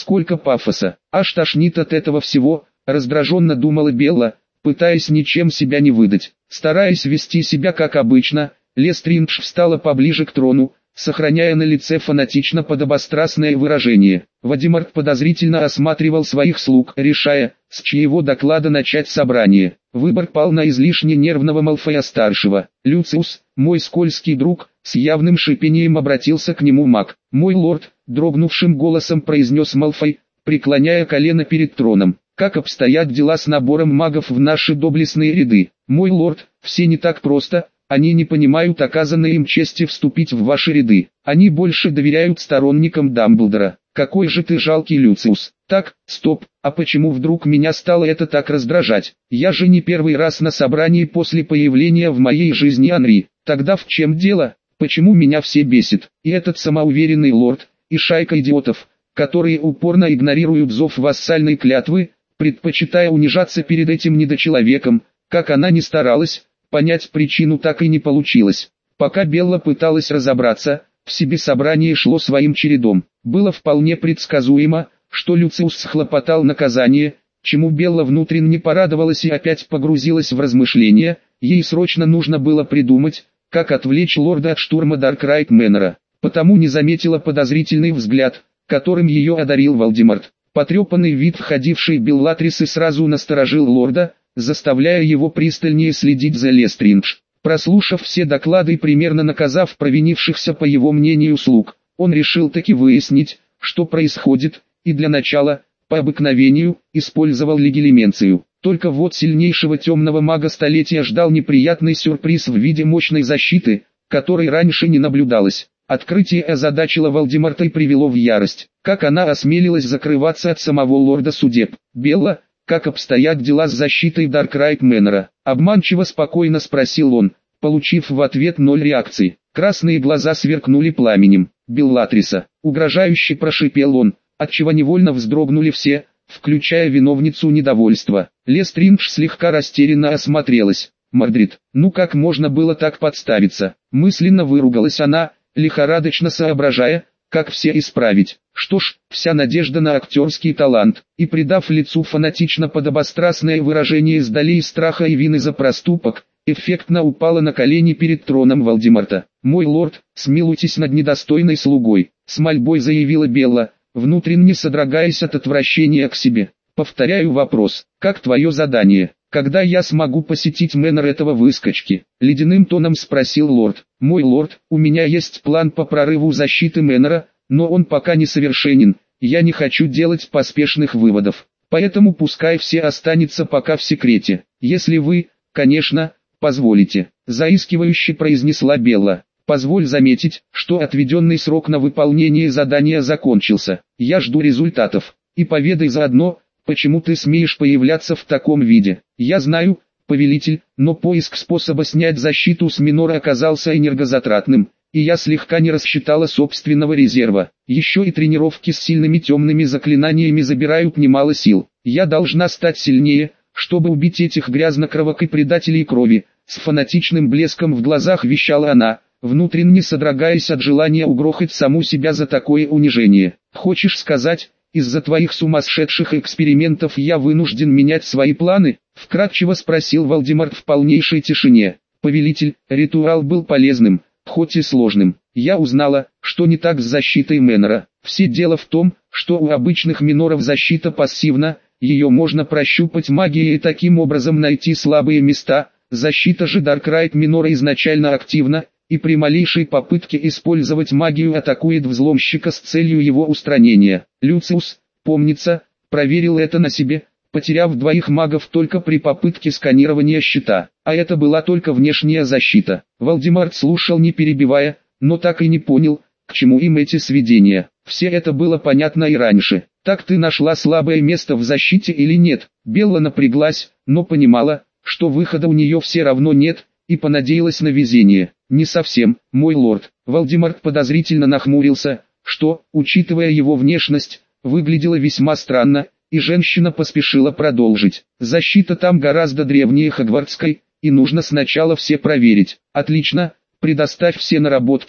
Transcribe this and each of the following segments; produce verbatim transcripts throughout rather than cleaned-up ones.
сколько пафоса, аж тошнит от этого всего, раздраженно думала Белла, пытаясь ничем себя не выдать. Стараясь вести себя как обычно, Лестриндж встала поближе к трону, сохраняя на лице фанатично подобострастное выражение. Вальдемарт подозрительно осматривал своих слуг, решая, с чьего доклада начать собрание. Выбор пал на излишне нервного Малфоя-старшего. «Люциус, мой скользкий друг», с явным шипением обратился к нему маг. «Мой лорд», дрогнувшим голосом произнес Малфой, преклоняя колено перед троном. «Как обстоят дела с набором магов в наши доблестные ряды? Мой лорд, все не так просто». Они не понимают оказанной им чести вступить в ваши ряды. Они больше доверяют сторонникам Дамблдора. Какой же ты жалкий, Люциус. Так, стоп, а почему вдруг меня стало это так раздражать? Я же не первый раз на собрании после появления в моей жизни Анри. Тогда в чем дело? Почему меня все бесит? И этот самоуверенный лорд, и шайка идиотов, которые упорно игнорируют зов вассальной клятвы, предпочитая унижаться перед этим недочеловеком, как она ни старалась. Понять причину так и не получилось. Пока Белла пыталась разобраться, в себе собрание шло своим чередом. Было вполне предсказуемо, что Люциус схлопотал наказание, чему Белла внутренне порадовалась и опять погрузилась в размышления. Ей срочно нужно было придумать, как отвлечь лорда от штурма Даркрайт Мэнора. Потому не заметила подозрительный взгляд, которым ее одарил Вальдемарт. Потрепанный вид входившей Беллатрисы сразу насторожил лорда, заставляя его пристальнее следить за Лестриндж. Прослушав все доклады и примерно наказав провинившихся по его мнению слуг, он решил таки выяснить, что происходит, и для начала, по обыкновению, использовал легилименцию. Только вот сильнейшего темного мага столетия ждал неприятный сюрприз в виде мощной защиты, которой раньше не наблюдалось. Открытие озадачило Вальдемарта и привело в ярость. Как она осмелилась закрываться от самого лорда судеб? Белла, как обстоят дела с защитой Даркрайт Мэнора? Обманчиво спокойно спросил он, получив в ответ ноль реакции. Красные глаза сверкнули пламенем. Беллатриса, угрожающе прошипел он, отчего невольно вздрогнули все, включая виновницу недовольства. Лестриндж слегка растерянно осмотрелась. Мордрид, ну как можно было так подставиться? Мысленно выругалась она, лихорадочно соображая, как все исправить. Что ж, вся надежда на актерский талант, и придав лицу фанатично подобострастное выражение с долей страха и вины за проступок, эффектно упала на колени перед троном Вальдемарта. «Мой лорд, смилуйтесь над недостойной слугой», с мольбой заявила Белла, внутренне содрогаясь от отвращения к себе. «Повторяю вопрос, как твое задание? Когда я смогу посетить Мэнор этого выскочки?» Ледяным тоном спросил лорд. «Мой лорд, у меня есть план по прорыву защиты Мэнора, но он пока не совершенен, я не хочу делать поспешных выводов. Поэтому пускай все останется пока в секрете, если вы, конечно, позволите», заискивающе произнесла Белла. «Позволь заметить, что отведенный срок на выполнение задания закончился. Я жду результатов. И поведай заодно, почему ты смеешь появляться в таком виде. Я знаю, повелитель, но поиск способа снять защиту с Минора оказался энергозатратным, и я слегка не рассчитала собственного резерва. Еще и тренировки с сильными темными заклинаниями забирают немало сил. Я должна стать сильнее, чтобы убить этих грязнокровок и предателей крови», с фанатичным блеском в глазах вещала она, внутренне содрогаясь от желания угрохать саму себя за такое унижение. «Хочешь сказать, из-за твоих сумасшедших экспериментов я вынужден менять свои планы?» вкратчиво спросил Вальдемарт в полнейшей тишине. «Повелитель, ритуал был полезным, хоть и сложным. Я узнала, что не так с защитой Мэнора. Все дело в том, что у обычных миноров защита пассивна, ее можно прощупать магией и таким образом найти слабые места. Защита же Даркрайт Минора изначально активна, и при малейшей попытке использовать магию атакует взломщика с целью его устранения. Люциус, помнится, проверил это на себе, потеряв двоих магов только при попытке сканирования щита, а это была только внешняя защита». Вальдемарт слушал не перебивая, но так и не понял, к чему им эти сведения. Все это было понятно и раньше. «Так ты нашла слабое место в защите или нет?» Белла напряглась, но понимала, что выхода у нее все равно нет, и понадеялась на везение. «Не совсем, мой лорд». Вальдемарт подозрительно нахмурился, что, учитывая его внешность, выглядело весьма странно, и женщина поспешила продолжить. «Защита там гораздо древнее Хогвартской, и нужно сначала все проверить». «Отлично, предоставь все наработки»,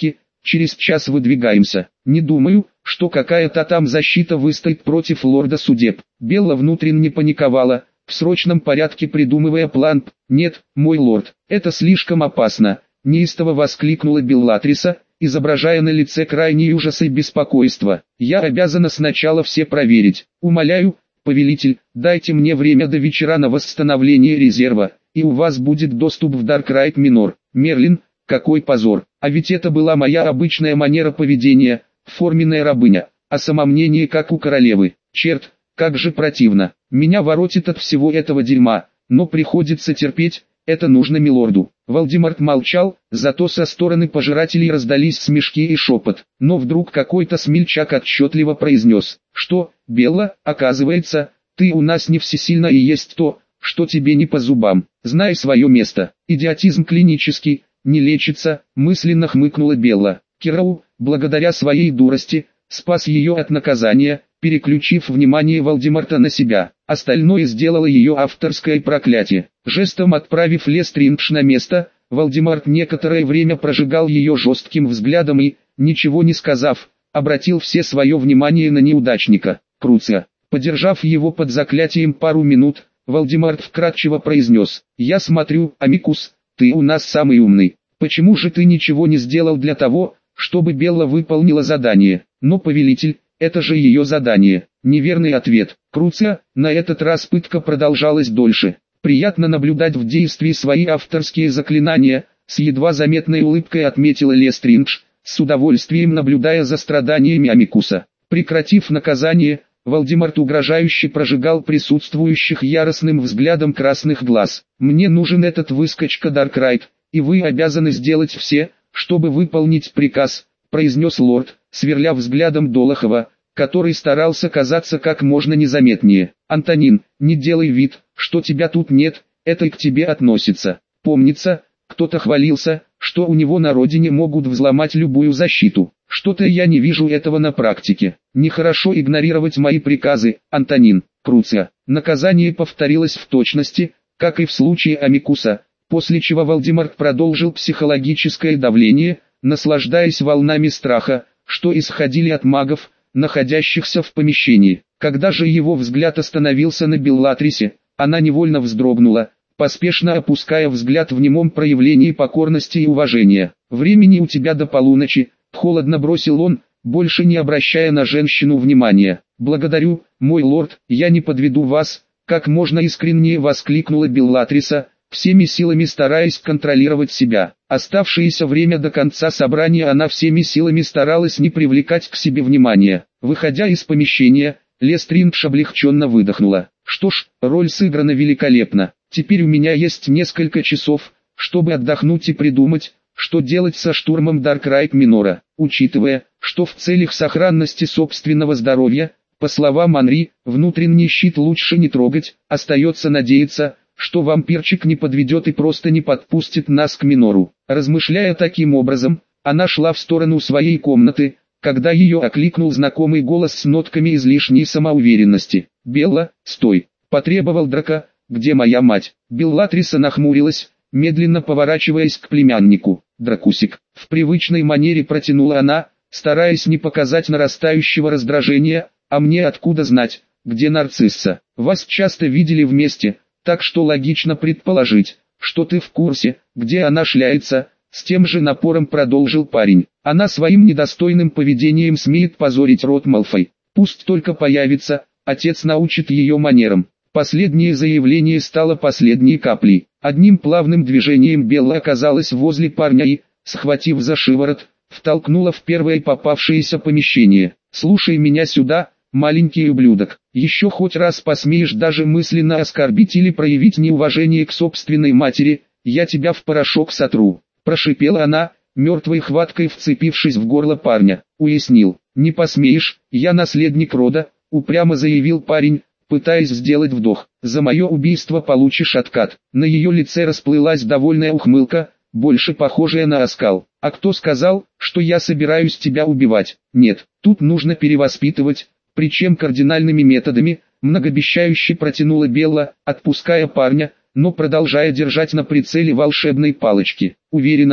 через час выдвигаемся. Не думаю, что какая-то там защита выстоит против лорда судеб. Белла внутренне паниковала, в срочном порядке придумывая план. «Нет, мой лорд, это слишком опасно», — неистово воскликнула Беллатриса, изображая на лице крайний ужас и беспокойство. «Я обязана сначала все проверить. Умоляю, повелитель, дайте мне время до вечера на восстановление резерва, и у вас будет доступ в Даркрайт Минор». Мерлин, какой позор, а ведь это была моя обычная манера поведения, форменная рабыня, а самомнение как у королевы. Черт, как же противно, меня воротит от всего этого дерьма, но приходится терпеть, это нужно милорду. Вальдемарт молчал, зато со стороны пожирателей раздались смешки и шепот, но вдруг какой-то смельчак отчетливо произнес: «Что, Белла, оказывается, ты у нас не всесильна и есть то, что тебе не по зубам. Знай свое место». «Идиотизм клинический, не лечится», мысленно хмыкнула Белла. Кирау, благодаря своей дурости, спас ее от наказания, переключив внимание Вальдемарта на себя. Остальное сделало ее авторское проклятие. Жестом отправив Лестриндж на место, Вальдемарт некоторое время прожигал ее жестким взглядом и, ничего не сказав, обратил все свое внимание на неудачника, Круция. Подержав его под заклятием пару минут, Вальдемарт вкратчиво произнес: «Я смотрю, Амикус, ты у нас самый умный. Почему же ты ничего не сделал для того, чтобы Белла выполнила задание?» «Но, повелитель, это же ее задание». Неверный ответ. Круция, на этот раз пытка продолжалась дольше. «Приятно наблюдать в действии свои авторские заклинания», с едва заметной улыбкой отметила Лестриндж, с удовольствием наблюдая за страданиями Амикуса. Прекратив наказание, Вальдемарт угрожающе прожигал присутствующих яростным взглядом красных глаз. «Мне нужен этот выскочка Даркрайт, и вы обязаны сделать все, чтобы выполнить приказ», произнес лорд, сверля взглядом Долохова, который старался казаться как можно незаметнее. «Антонин, не делай вид, что тебя тут нет, это и к тебе относится. Помнится, кто-то хвалился, что у него на родине могут взломать любую защиту. Что-то я не вижу этого на практике. Нехорошо игнорировать мои приказы, Антонин». Круция. Наказание повторилось в точности, как и в случае Амикуса, после чего Вальдемарт продолжил психологическое давление, наслаждаясь волнами страха, что исходили от магов, находящихся в помещении. Когда же его взгляд остановился на Беллатрисе, она невольно вздрогнула, поспешно опуская взгляд в немом проявлении покорности и уважения. «Времени у тебя до полуночи», — холодно бросил он, больше не обращая на женщину внимания. «Благодарю, мой лорд, я не подведу вас», — как можно искреннее воскликнула Беллатриса, всеми силами стараясь контролировать себя. Оставшееся время до конца собрания она всеми силами старалась не привлекать к себе внимания. Выходя из помещения, Лестриндж облегченно выдохнула. «Что ж, роль сыграна великолепно. Теперь у меня есть несколько часов, чтобы отдохнуть и придумать, что делать со штурмом Даркрайт Минора. Учитывая, что в целях сохранности собственного здоровья, по словам Анри, внутренний щит лучше не трогать, остается надеяться, что вампирчик не подведет и просто не подпустит нас к Минору». Размышляя таким образом, она шла в сторону своей комнаты, когда ее окликнул знакомый голос с нотками излишней самоуверенности. «Белла, стой!» – потребовал Драко. «Где моя мать?» Беллатриса нахмурилась, медленно поворачиваясь к племяннику. «Дракусик», – в привычной манере протянула она, стараясь не показать нарастающего раздражения. «А мне откуда знать, где Нарцисса? Вас часто видели вместе, так что логично предположить, что ты в курсе, где она шляется», — с тем же напором продолжил парень. «Она своим недостойным поведением смеет позорить род Малфой. Пусть только появится, отец научит ее манерам». Последнее заявление стало последней каплей. Одним плавным движением Белла оказалась возле парня и, схватив за шиворот, втолкнула в первое попавшееся помещение. «Слушай меня сюда, маленький ублюдок. Еще хоть раз посмеешь даже мысленно оскорбить или проявить неуважение к собственной матери, я тебя в порошок сотру», — прошипела она, мертвой хваткой вцепившись в горло парня. «Уяснил, не посмеешь, я наследник рода», — упрямо заявил парень, пытаясь сделать вдох. «За мое убийство получишь откат». На ее лице расплылась довольная ухмылка, больше похожая на оскал. «А кто сказал, что я собираюсь тебя убивать? Нет, тут нужно перевоспитывать, причем кардинальными методами», многообещающе протянула Белла, отпуская парня, но продолжая держать на прицеле волшебной палочки. «Уверена,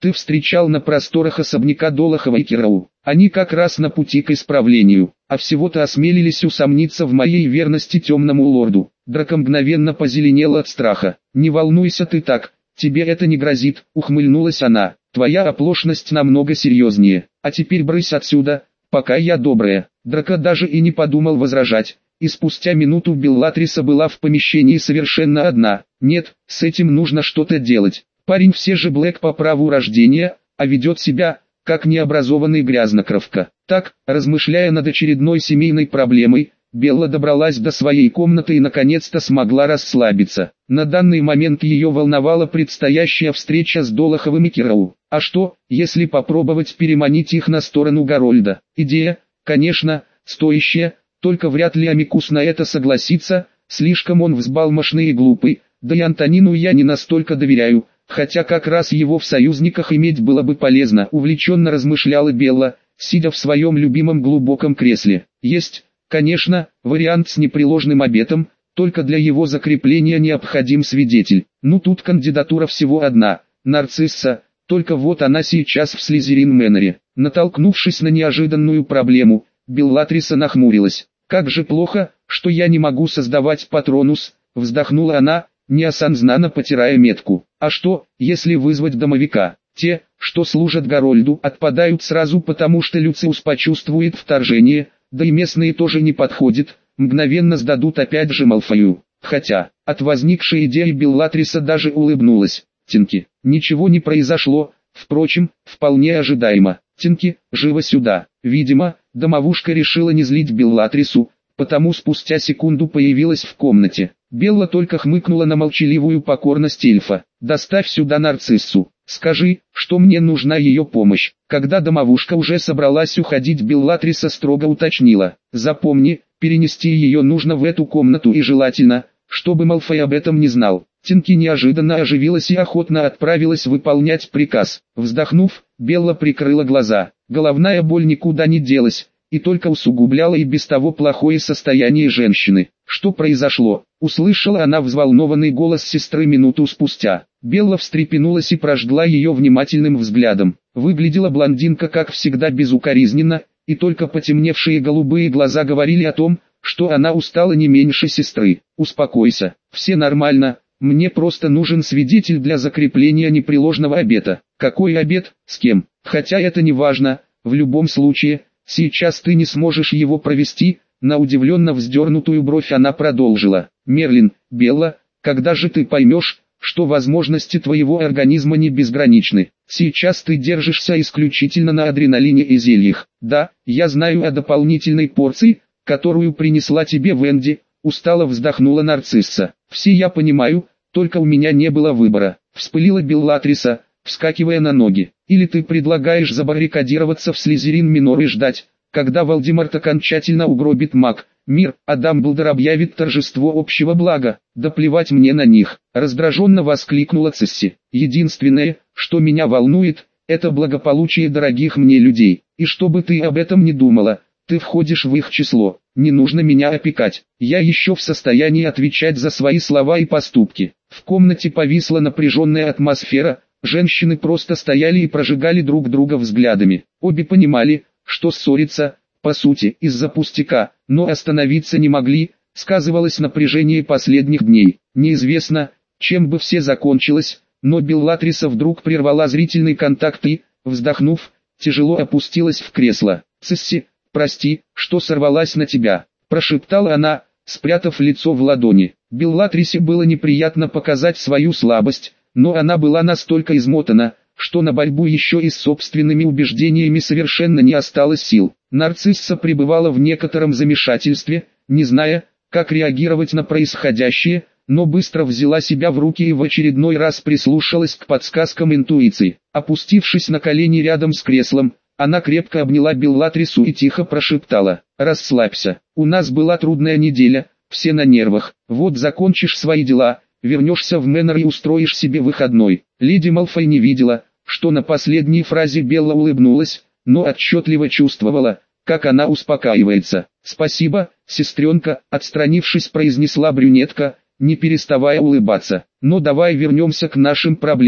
ты встречал на просторах особняка Долохова и Кирау. Они как раз на пути к исправлению, а всего-то осмелились усомниться в моей верности темному лорду. Драко мгновенно позеленела от страха. «Не волнуйся ты так, тебе это не грозит», — ухмыльнулась она. «Твоя оплошность намного серьезнее. А теперь брысь отсюда, пока я добрая». Драко даже и не подумал возражать, и спустя минуту Беллатриса была в помещении совершенно одна. Нет, с этим нужно что-то делать. Парень все же Блэк по праву рождения, а ведет себя как необразованный грязнокровка. Так, размышляя над очередной семейной проблемой, Белла добралась до своей комнаты и наконец-то смогла расслабиться. На данный момент ее волновала предстоящая встреча с Долоховым и Кирау. А что, если попробовать переманить их на сторону Гарольда? Идея, конечно, стоящая, только вряд ли Амикус на это согласится, слишком он взбалмошный и глупый, да и Антонину я не настолько доверяю. Хотя как раз его в союзниках иметь было бы полезно, увлеченно размышляла Белла, сидя в своем любимом глубоком кресле. Есть, конечно, вариант с непреложным обетом, только для его закрепления необходим свидетель. Ну тут кандидатура всего одна, Нарцисса, только вот она сейчас в Слизерин-Мэннере. Натолкнувшись на неожиданную проблему, Беллатриса нахмурилась. «Как же плохо, что я не могу создавать патронус», — вздохнула она, неосознанно потирая метку. А что, если вызвать домовика? Те, что служат Гарольду, отпадают сразу, потому что Люциус почувствует вторжение, да и местные тоже не подходят, мгновенно сдадут опять же Малфою. Хотя, от возникшей идеи Беллатриса даже улыбнулась. Тинки, ничего не произошло, впрочем, вполне ожидаемо. Тинки, живо сюда. Видимо, домовушка решила не злить Беллатрису, потому спустя секунду появилась в комнате. Белла только хмыкнула на молчаливую покорность эльфа. «Доставь сюда Нарциссу. Скажи, что мне нужна ее помощь». Когда домовушка уже собралась уходить, Беллатриса строго уточнила. «Запомни, перенести ее нужно в эту комнату и желательно, чтобы Малфой об этом не знал». Тинки неожиданно оживилась и охотно отправилась выполнять приказ. Вздохнув, Белла прикрыла глаза. Головная боль никуда не делась, и только усугубляла и без того плохое состояние женщины. «Что произошло?» — услышала она взволнованный голос сестры минуту спустя. Белла встрепенулась и прожгла ее внимательным взглядом. Выглядела блондинка как всегда безукоризненно, и только потемневшие голубые глаза говорили о том, что она устала не меньше сестры. «Успокойся, все нормально, мне просто нужен свидетель для закрепления непреложного обета». «Какой обет? С кем? Хотя это не важно, в любом случае, сейчас ты не сможешь его провести». На удивленно вздернутую бровь она продолжила. «Мерлин, Белла, когда же ты поймешь, что возможности твоего организма не безграничны? Сейчас ты держишься исключительно на адреналине и зельях. Да, я знаю о дополнительной порции, которую принесла тебе Венди», — устало вздохнула Нарцисса. «Все я понимаю, только у меня не было выбора», — вспылила Беллатриса, вскакивая на ноги. «Или ты предлагаешь забаррикадироваться в Слизерин-Минор и ждать, когда Волдеморт окончательно угробит маг, мир, а Дамблдор объявит торжество общего блага. Да плевать мне на них», — раздраженно воскликнула Цесси. «Единственное, что меня волнует, это благополучие дорогих мне людей. И чтобы ты об этом не думала, ты входишь в их число. Не нужно меня опекать. Я еще в состоянии отвечать за свои слова и поступки». В комнате повисла напряженная атмосфера, женщины просто стояли и прожигали друг друга взглядами. Обе понимали, что ссориться, по сути, из-за пустяка, но остановиться не могли, сказывалось напряжение последних дней. Неизвестно, чем бы все закончилось, но Беллатриса вдруг прервала зрительный контакт и, вздохнув, тяжело опустилась в кресло. «Цесси, прости, что сорвалась на тебя», — прошептала она, спрятав лицо в ладони. Беллатрисе было неприятно показать свою слабость, но она была настолько измотана, что на борьбу еще и с собственными убеждениями совершенно не осталось сил. Нарцисса пребывала в некотором замешательстве, не зная, как реагировать на происходящее, но быстро взяла себя в руки и в очередной раз прислушалась к подсказкам интуиции. Опустившись на колени рядом с креслом, она крепко обняла Беллатрису и тихо прошептала: «Расслабься, у нас была трудная неделя, все на нервах, вот закончишь свои дела, вернешься в Мэннер и устроишь себе выходной». Леди Малфой не видела, что на последней фразе Белла улыбнулась, но отчетливо чувствовала, как она успокаивается. «Спасибо, сестренка», — отстранившись, произнесла брюнетка, не переставая улыбаться. «Но давай вернемся к нашим проблемам.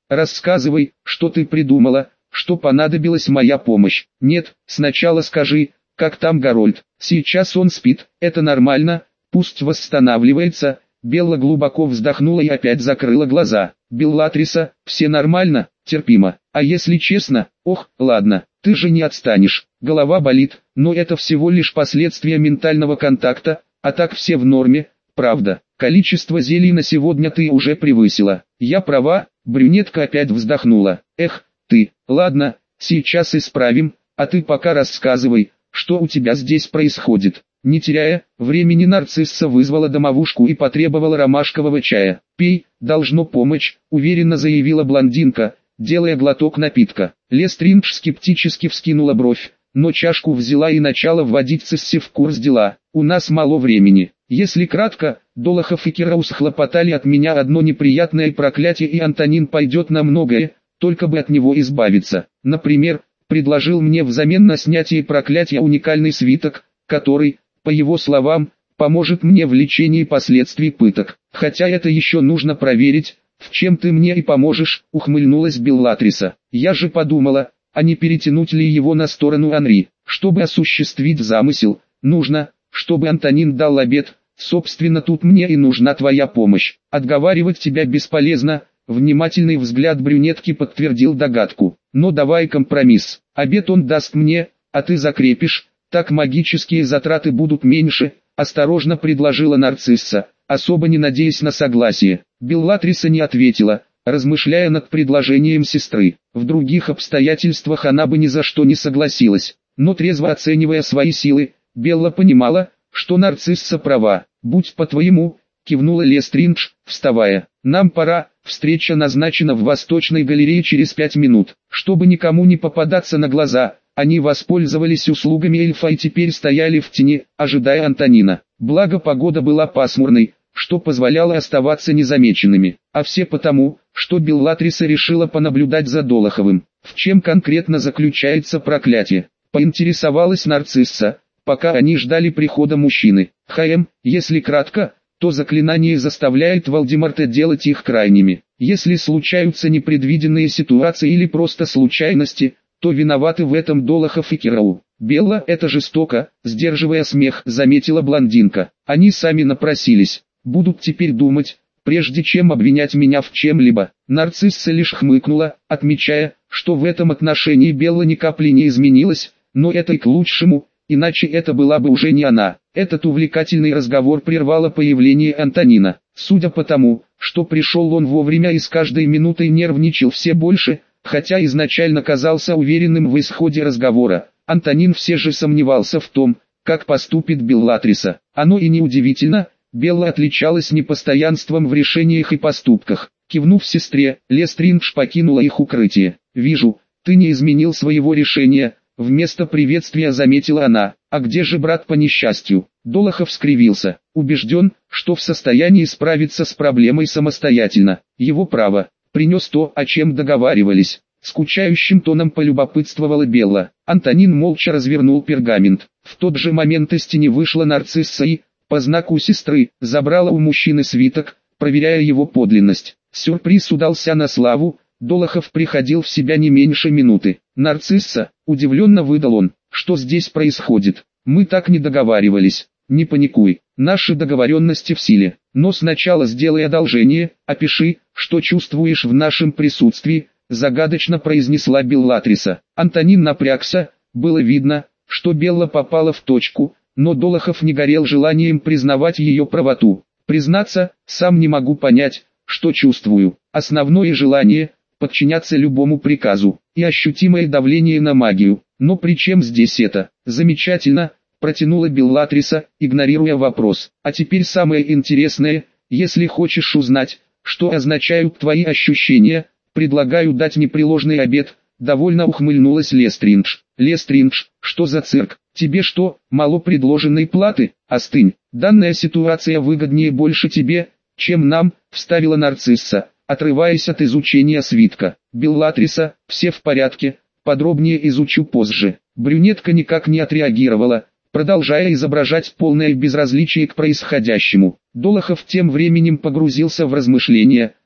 рассказывай, что ты придумала, что понадобилась моя помощь. Нет, сначала скажи, как там Гарольд. Сейчас он спит, это нормально, пусть восстанавливается. Белла глубоко вздохнула и опять закрыла глаза. Беллатриса, все нормально, терпимо. А если честно, ох, ладно, ты же не отстанешь. Голова болит, но это всего лишь последствия ментального контакта, а так все в норме, правда. Количество зелий на сегодня ты уже превысила. Я права, брюнетка опять вздохнула. Эх, ты, ладно, сейчас исправим, а ты пока рассказывай, что у тебя здесь происходит. Не теряя времени, нарцисса вызвала домовушку и потребовала ромашкового чая. «Пей, должно помочь», — уверенно заявила блондинка, делая глоток напитка. Лестриндж скептически вскинула бровь, но чашку взяла и начала вводить Цисси в курс дела. «У нас мало времени. Если кратко, Долохов и Кираус хлопотали от меня одно неприятное проклятие, и Антонин пойдет на многое, только бы от него избавиться. Например, предложил мне взамен на снятие проклятия уникальный свиток, который, по его словам, поможет мне в лечении последствий пыток. Хотя это еще нужно проверить, в чем ты мне и поможешь», — ухмыльнулась Беллатриса. «Я же подумала, а не перетянуть ли его на сторону Анри. Чтобы осуществить замысел, нужно, чтобы Антонин дал обет, собственно тут мне и нужна твоя помощь. Отговаривать тебя бесполезно». Внимательный взгляд брюнетки подтвердил догадку. «Но давай компромисс. Обет он даст мне, а ты закрепишь, так магические затраты будут меньше», — осторожно предложила нарцисса, особо не надеясь на согласие. Беллатриса не ответила, размышляя над предложением сестры. В других обстоятельствах она бы ни за что не согласилась, но трезво оценивая свои силы, Белла понимала, что нарцисса права. «Будь по-твоему», — кивнула Лестриндж, вставая. «Нам пора, встреча назначена в Восточной галерее через пять минут». Чтобы никому не попадаться на глаза, они воспользовались услугами эльфа и теперь стояли в тени, ожидая Антонина. Благо погода была пасмурной, что позволяло оставаться незамеченными. А все потому, что Беллатриса решила понаблюдать за Долоховым. В чем конкретно заключается проклятие? Поинтересовалась нарцисса, пока они ждали прихода мужчины. «Хм, если кратко, то заклинание заставляет Волдеморта делать их крайними. Если случаются непредвиденные ситуации или просто случайности, то виноваты в этом Долохов и Кирау». «Белла, это жестоко», — сдерживая смех, заметила блондинка. «Они сами напросились. Будут теперь думать, прежде чем обвинять меня в чем-либо». Нарцисса лишь хмыкнула, отмечая, что в этом отношении Белла ни капли не изменилась, но это и к лучшему, иначе это была бы уже не она. Этот увлекательный разговор прервало появление Антонина. Судя по тому, что пришел он вовремя и с каждой минутой нервничал все больше, хотя изначально казался уверенным в исходе разговора, Антонин все же сомневался в том, как поступит Беллатриса. Оно и неудивительно, Белла отличалась непостоянством в решениях и поступках. Кивнув сестре, Лестриндж покинула их укрытие. «Вижу, ты не изменил своего решения», — вместо приветствия заметила она. «А где же брат по несчастью?» Долохов скривился, убежден, что в состоянии справиться с проблемой самостоятельно. Его право. Принес то, о чем договаривались. Скучающим тоном полюбопытствовала Белла. Антонин молча развернул пергамент. В тот же момент из тени вышла нарцисса и, по знаку сестры, забрала у мужчины свиток, проверяя его подлинность. Сюрприз удался на славу, Долохов приходил в себя не меньше минуты. «Нарцисса», — удивленно выдал он, — «что здесь происходит? Мы так не договаривались». «Не паникуй, наши договоренности в силе, но сначала сделай одолжение, опиши, что чувствуешь в нашем присутствии», — загадочно произнесла Беллатриса. Антонин напрягся, было видно, что Белла попала в точку, но Долохов не горел желанием признавать ее правоту. «Признаться, сам не могу понять, что чувствую. Основное желание — подчиняться любому приказу, и ощутимое давление на магию. Но при чем здесь это?» «Замечательно», — протянула Беллатриса, игнорируя вопрос. «А теперь самое интересное, если хочешь узнать, что означают твои ощущения, предлагаю дать непреложный обет», — довольно ухмыльнулась Лестриндж. «Лестриндж, что за цирк? Тебе что, мало предложенной платы? Остынь. Данная ситуация выгоднее больше тебе, чем нам», — вставила нарцисса, отрываясь от изучения свитка. «Беллатриса, все в порядке, подробнее изучу позже». Брюнетка никак не отреагировала, продолжая изображать полное безразличие к происходящему. Долохов тем временем погрузился в размышления,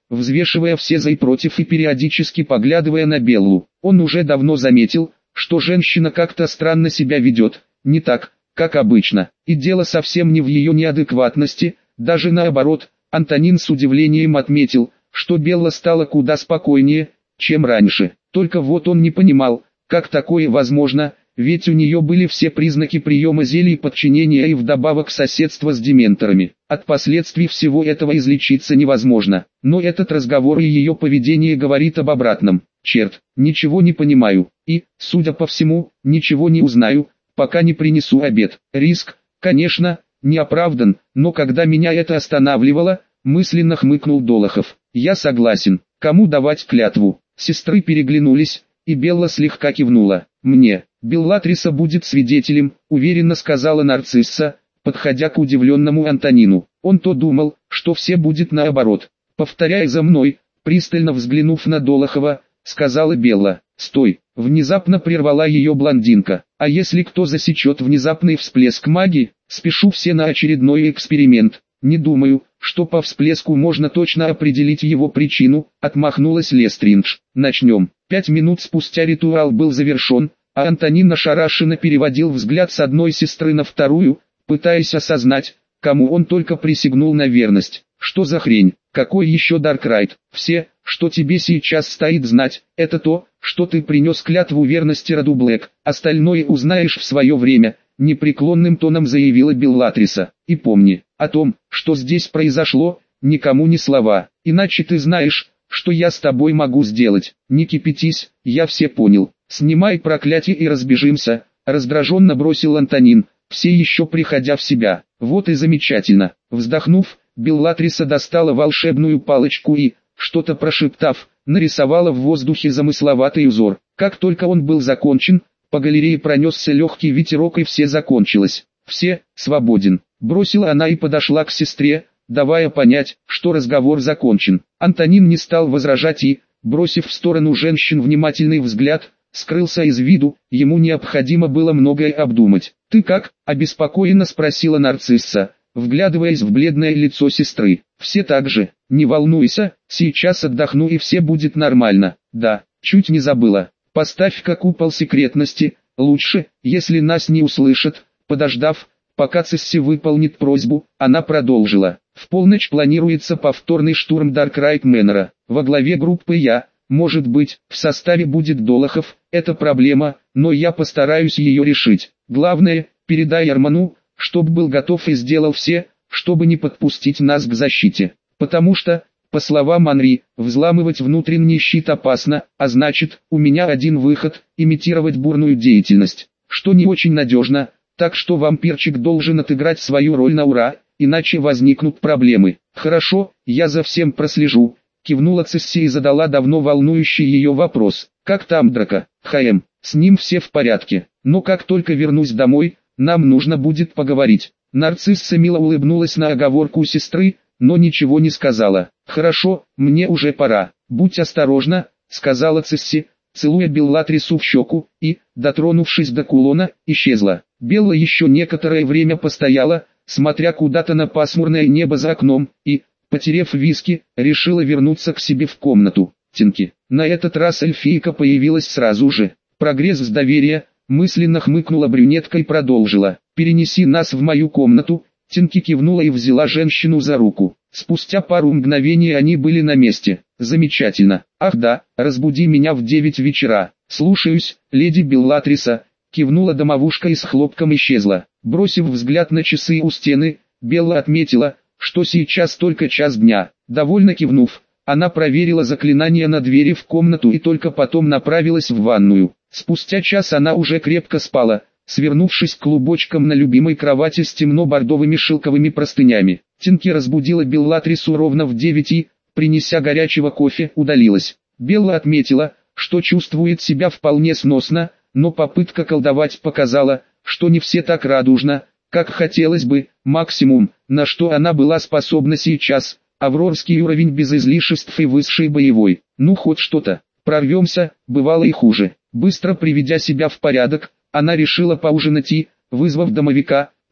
взвешивая все за и против и периодически поглядывая на Беллу. Он уже давно заметил, что женщина как-то странно себя ведет, не так, как обычно. И дело совсем не в ее неадекватности, даже наоборот. Антонин с удивлением отметил, что Белла стала куда спокойнее, чем раньше. Только вот он не понимал, как такое возможно, ведь у нее были все признаки приема зелий подчинения и вдобавок соседства с дементорами. От последствий всего этого излечиться невозможно. Но этот разговор и ее поведение говорит об обратном. Черт, ничего не понимаю. И, судя по всему, ничего не узнаю, пока не принесу обед. Риск, конечно, не оправдан, но когда меня это останавливало, мысленно хмыкнул Долохов. Я согласен. Кому давать клятву? Сестры переглянулись, и Белла слегка кивнула. Мне. Беллатриса будет свидетелем, уверенно сказала нарцисса, подходя к удивленному Антонину. Он то думал, что все будет наоборот. Повторяй за мной, пристально взглянув на Долохова, сказала Белла. Стой, внезапно прервала ее блондинка. А если кто засечет внезапный всплеск магии, спешу все на очередной эксперимент. Не думаю, что по всплеску можно точно определить его причину, отмахнулась Лестриндж. Начнем. Пять минут спустя ритуал был завершен, а Антонин ошарашенно переводил взгляд с одной сестры на вторую, пытаясь осознать, кому он только присягнул на верность. Что за хрень? Какой еще Даркрайт? Все, что тебе сейчас стоит знать, это то, что ты принес клятву верности роду Блэк, остальное узнаешь в свое время, непреклонным тоном заявила Беллатриса. И помни, о том, что здесь произошло, никому ни слова, иначе ты знаешь, что я с тобой могу сделать. Не кипятись, я все понял. Снимай проклятие и разбежимся, раздраженно бросил Антонин, все еще приходя в себя. Вот и замечательно. Вздохнув, Беллатриса достала волшебную палочку и, что-то прошептав, нарисовала в воздухе замысловатый узор. Как только он был закончен, по галерее пронесся легкий ветерок и все закончилось. Все, свободен. Бросила она и подошла к сестре, давая понять, что разговор закончен. Антонин не стал возражать и, бросив в сторону женщин внимательный взгляд, скрылся из виду, ему необходимо было многое обдумать. «Ты как?» – обеспокоенно спросила нарцисса, вглядываясь в бледное лицо сестры. «Все так же. Не волнуйся, сейчас отдохну и все будет нормально. Да, чуть не забыла. Поставь-ка купол секретности, лучше, если нас не услышат». Подождав, пока Цесси выполнит просьбу, она продолжила. «В полночь планируется повторный штурм Даркрайт Мэннера. Во главе группы я, может быть, в составе будет Долохов, это проблема, но я постараюсь ее решить. Главное, передай Арману, чтоб был готов и сделал все, чтобы не подпустить нас к защите. Потому что, по словам Анри, взламывать внутренний щит опасно, а значит, у меня один выход – имитировать бурную деятельность, что не очень надежно, так что вампирчик должен отыграть свою роль на ура, иначе возникнут проблемы. Хорошо, я за всем прослежу». Кивнула Цесси и задала давно волнующий ее вопрос. «Как там Драко?» «Хаэм, с ним все в порядке, но как только вернусь домой, нам нужно будет поговорить». Нарцисса мило улыбнулась на оговорку сестры, но ничего не сказала. «Хорошо, мне уже пора. Будь осторожна», — сказала Цесси, целуя Беллатрису в щеку, и, дотронувшись до кулона, исчезла. Белла еще некоторое время постояла, смотря куда-то на пасмурное небо за окном, и, потерев виски, решила вернуться к себе в комнату. Тинки. На этот раз эльфийка появилась сразу же. Прогресс с доверия, мысленно хмыкнула брюнетка и продолжила. «Перенеси нас в мою комнату». Тинки кивнула и взяла женщину за руку. Спустя пару мгновений они были на месте. «Замечательно. Ах да, разбуди меня в девять вечера». «Слушаюсь, леди Беллатриса», кивнула домовушка и с хлопком исчезла. Бросив взгляд на часы у стены, Белла отметила, что сейчас только час дня. Довольно кивнув, она проверила заклинание на двери в комнату и только потом направилась в ванную. Спустя час она уже крепко спала, свернувшись клубочком на любимой кровати с темно-бордовыми шелковыми простынями. Тинки разбудила Беллатрису ровно в девять и, принеся горячего кофе, удалилась. Белла отметила, что чувствует себя вполне сносно, но попытка колдовать показала, что не все так радужно, как хотелось бы. Максимум, на что она была способна сейчас, аврорский уровень без излишеств и высший боевой. Ну хоть что-то, прорвемся, бывало и хуже. Быстро приведя себя в порядок, она решила поужинать и, вызвав домовика,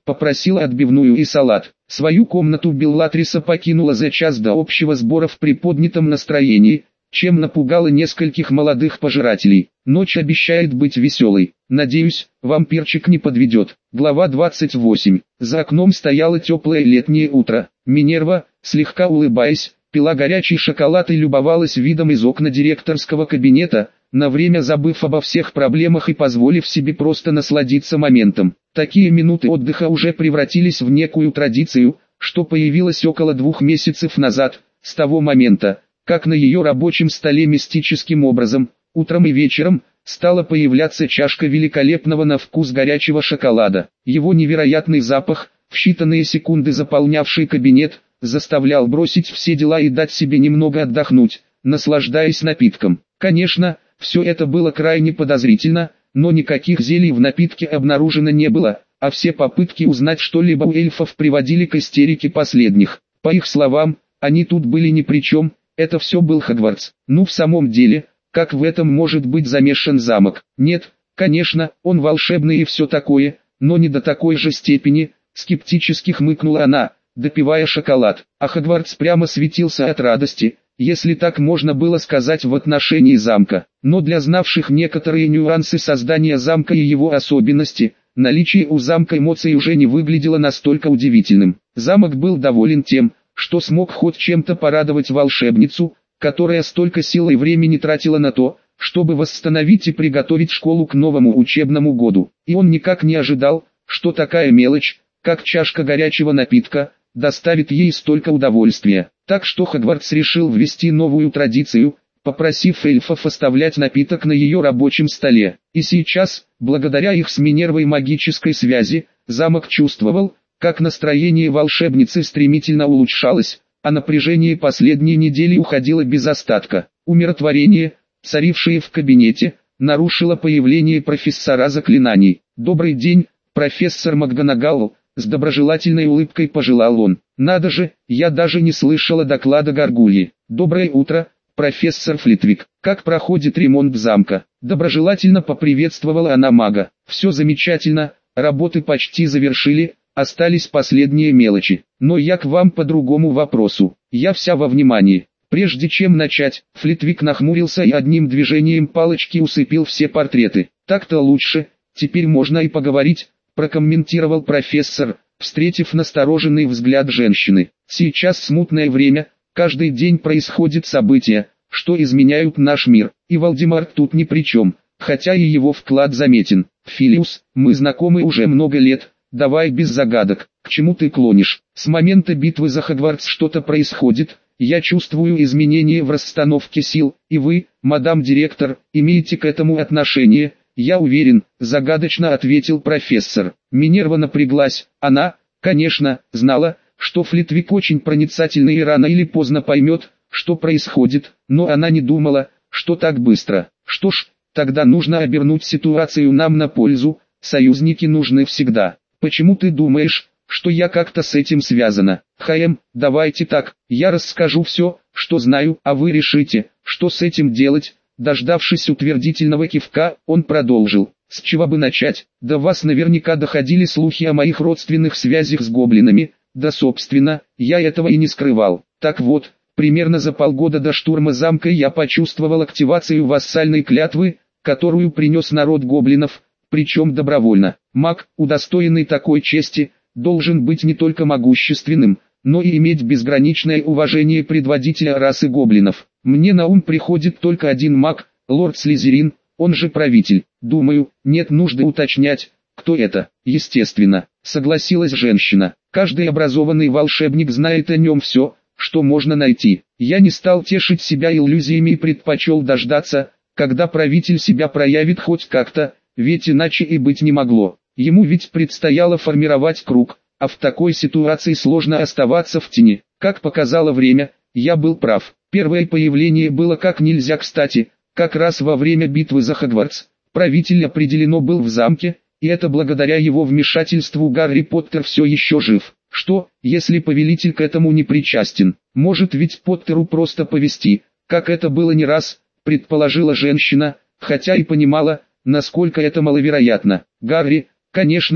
попросила отбивную и салат. Свою комнату Беллатриса покинула за час до общего сбора в приподнятом настроении, чем напугала нескольких молодых пожирателей. Ночь обещает быть веселой. Надеюсь, вампирчик не подведет. Глава двадцать восемь. За окном стояло теплое летнее утро. Минерва, слегка улыбаясь, пила горячий шоколад и любовалась видом из окна директорского кабинета, на время забыв обо всех проблемах и позволив себе просто насладиться моментом. Такие минуты отдыха уже превратились в некую традицию, что появилась около двух месяцев назад, с того момента, как на ее рабочем столе мистическим образом, утром и вечером, стала появляться чашка великолепного на вкус горячего шоколада. Его невероятный запах, в считанные секунды заполнявший кабинет, заставлял бросить все дела и дать себе немного отдохнуть, наслаждаясь напитком. Конечно, все это было крайне подозрительно, но никаких зелий в напитке обнаружено не было, а все попытки узнать что-либо у эльфов приводили к истерике последних. По их словам, они тут были ни при чем, это все был Хогвартс. Ну в самом деле, как в этом может быть замешан замок? Нет, конечно, он волшебный и все такое, но не до такой же степени, скептически хмыкнула она, допивая шоколад. А Хогвартс прямо светился от радости, если так можно было сказать в отношении замка. Но для знавших некоторые нюансы создания замка и его особенности, наличие у замка эмоций уже не выглядело настолько удивительным. Замок был доволен тем, что смог хоть чем-то порадовать волшебницу, которая столько сил и времени тратила на то, чтобы восстановить и приготовить школу к новому учебному году. И он никак не ожидал, что такая мелочь, как чашка горячего напитка, доставит ей столько удовольствия. Так что Хогвартс решил ввести новую традицию, попросив эльфов оставлять напиток на ее рабочем столе. И сейчас, благодаря их с Минервой магической связи, замок чувствовал, как настроение волшебницы стремительно улучшалось, а напряжение последней недели уходило без остатка. Умиротворение, царившее в кабинете, нарушило появление профессора заклинаний. «Добрый день, профессор МакГонагал», с доброжелательной улыбкой пожелал он. «Надо же, я даже не слышала доклада Гаргульи. Доброе утро, профессор Флитвик. Как проходит ремонт замка?» Доброжелательно поприветствовала она мага. «Все замечательно, работы почти завершили, остались последние мелочи. Но я к вам по другому вопросу. Я вся во внимании». Прежде чем начать, Флитвик нахмурился и одним движением палочки усыпил все портреты. «Так-то лучше, теперь можно и поговорить», прокомментировал профессор, встретив настороженный взгляд женщины. «Сейчас смутное время, каждый день происходят события, что изменяют наш мир, и Волдемарт тут ни при чем, хотя и его вклад заметен. Филиус, мы знакомы уже много лет, давай без загадок, к чему ты клонишь? С момента битвы за Хогвартс что-то происходит, я чувствую изменения в расстановке сил, и вы, мадам директор, имеете к этому отношение?» «Я уверен», — загадочно ответил профессор. Минерва напряглась. Она, конечно, знала, что Флитвик очень проницательный и рано или поздно поймет, что происходит, но она не думала, что так быстро. «Что ж, тогда нужно обернуть ситуацию нам на пользу, союзники нужны всегда. Почему ты думаешь, что я как-то с этим связана? Хм, давайте так, я расскажу все, что знаю, а вы решите, что с этим делать». Дождавшись утвердительного кивка, он продолжил. «С чего бы начать? До вас наверняка доходили слухи о моих родственных связях с гоблинами, да собственно, я этого и не скрывал. Так вот, примерно за полгода до штурма замка я почувствовал активацию вассальной клятвы, которую принес народ гоблинов, причем добровольно. Маг, удостоенный такой чести, должен быть не только могущественным, но и иметь безграничное уважение предводителя расы гоблинов. Мне на ум приходит только один маг, лорд Слизерин, он же правитель. Думаю, нет нужды уточнять, кто это. Естественно, согласилась женщина. Каждый образованный волшебник знает о нем все, что можно найти. Я не стал тешить себя иллюзиями и предпочел дождаться, когда правитель себя проявит хоть как-то, ведь иначе и быть не могло. Ему ведь предстояло формировать круг, а в такой ситуации сложно оставаться в тени. Как показало время, я был прав. Первое появление было как нельзя кстати, как раз во время битвы за Хогвартс. Правитель определено был в замке, и это благодаря его вмешательству Гарри Поттер все еще жив. Что, если повелитель к этому не причастен? Может ведь Поттеру просто повезти, как это было не раз, предположила женщина, хотя и понимала, насколько это маловероятно. Гарри, конечно,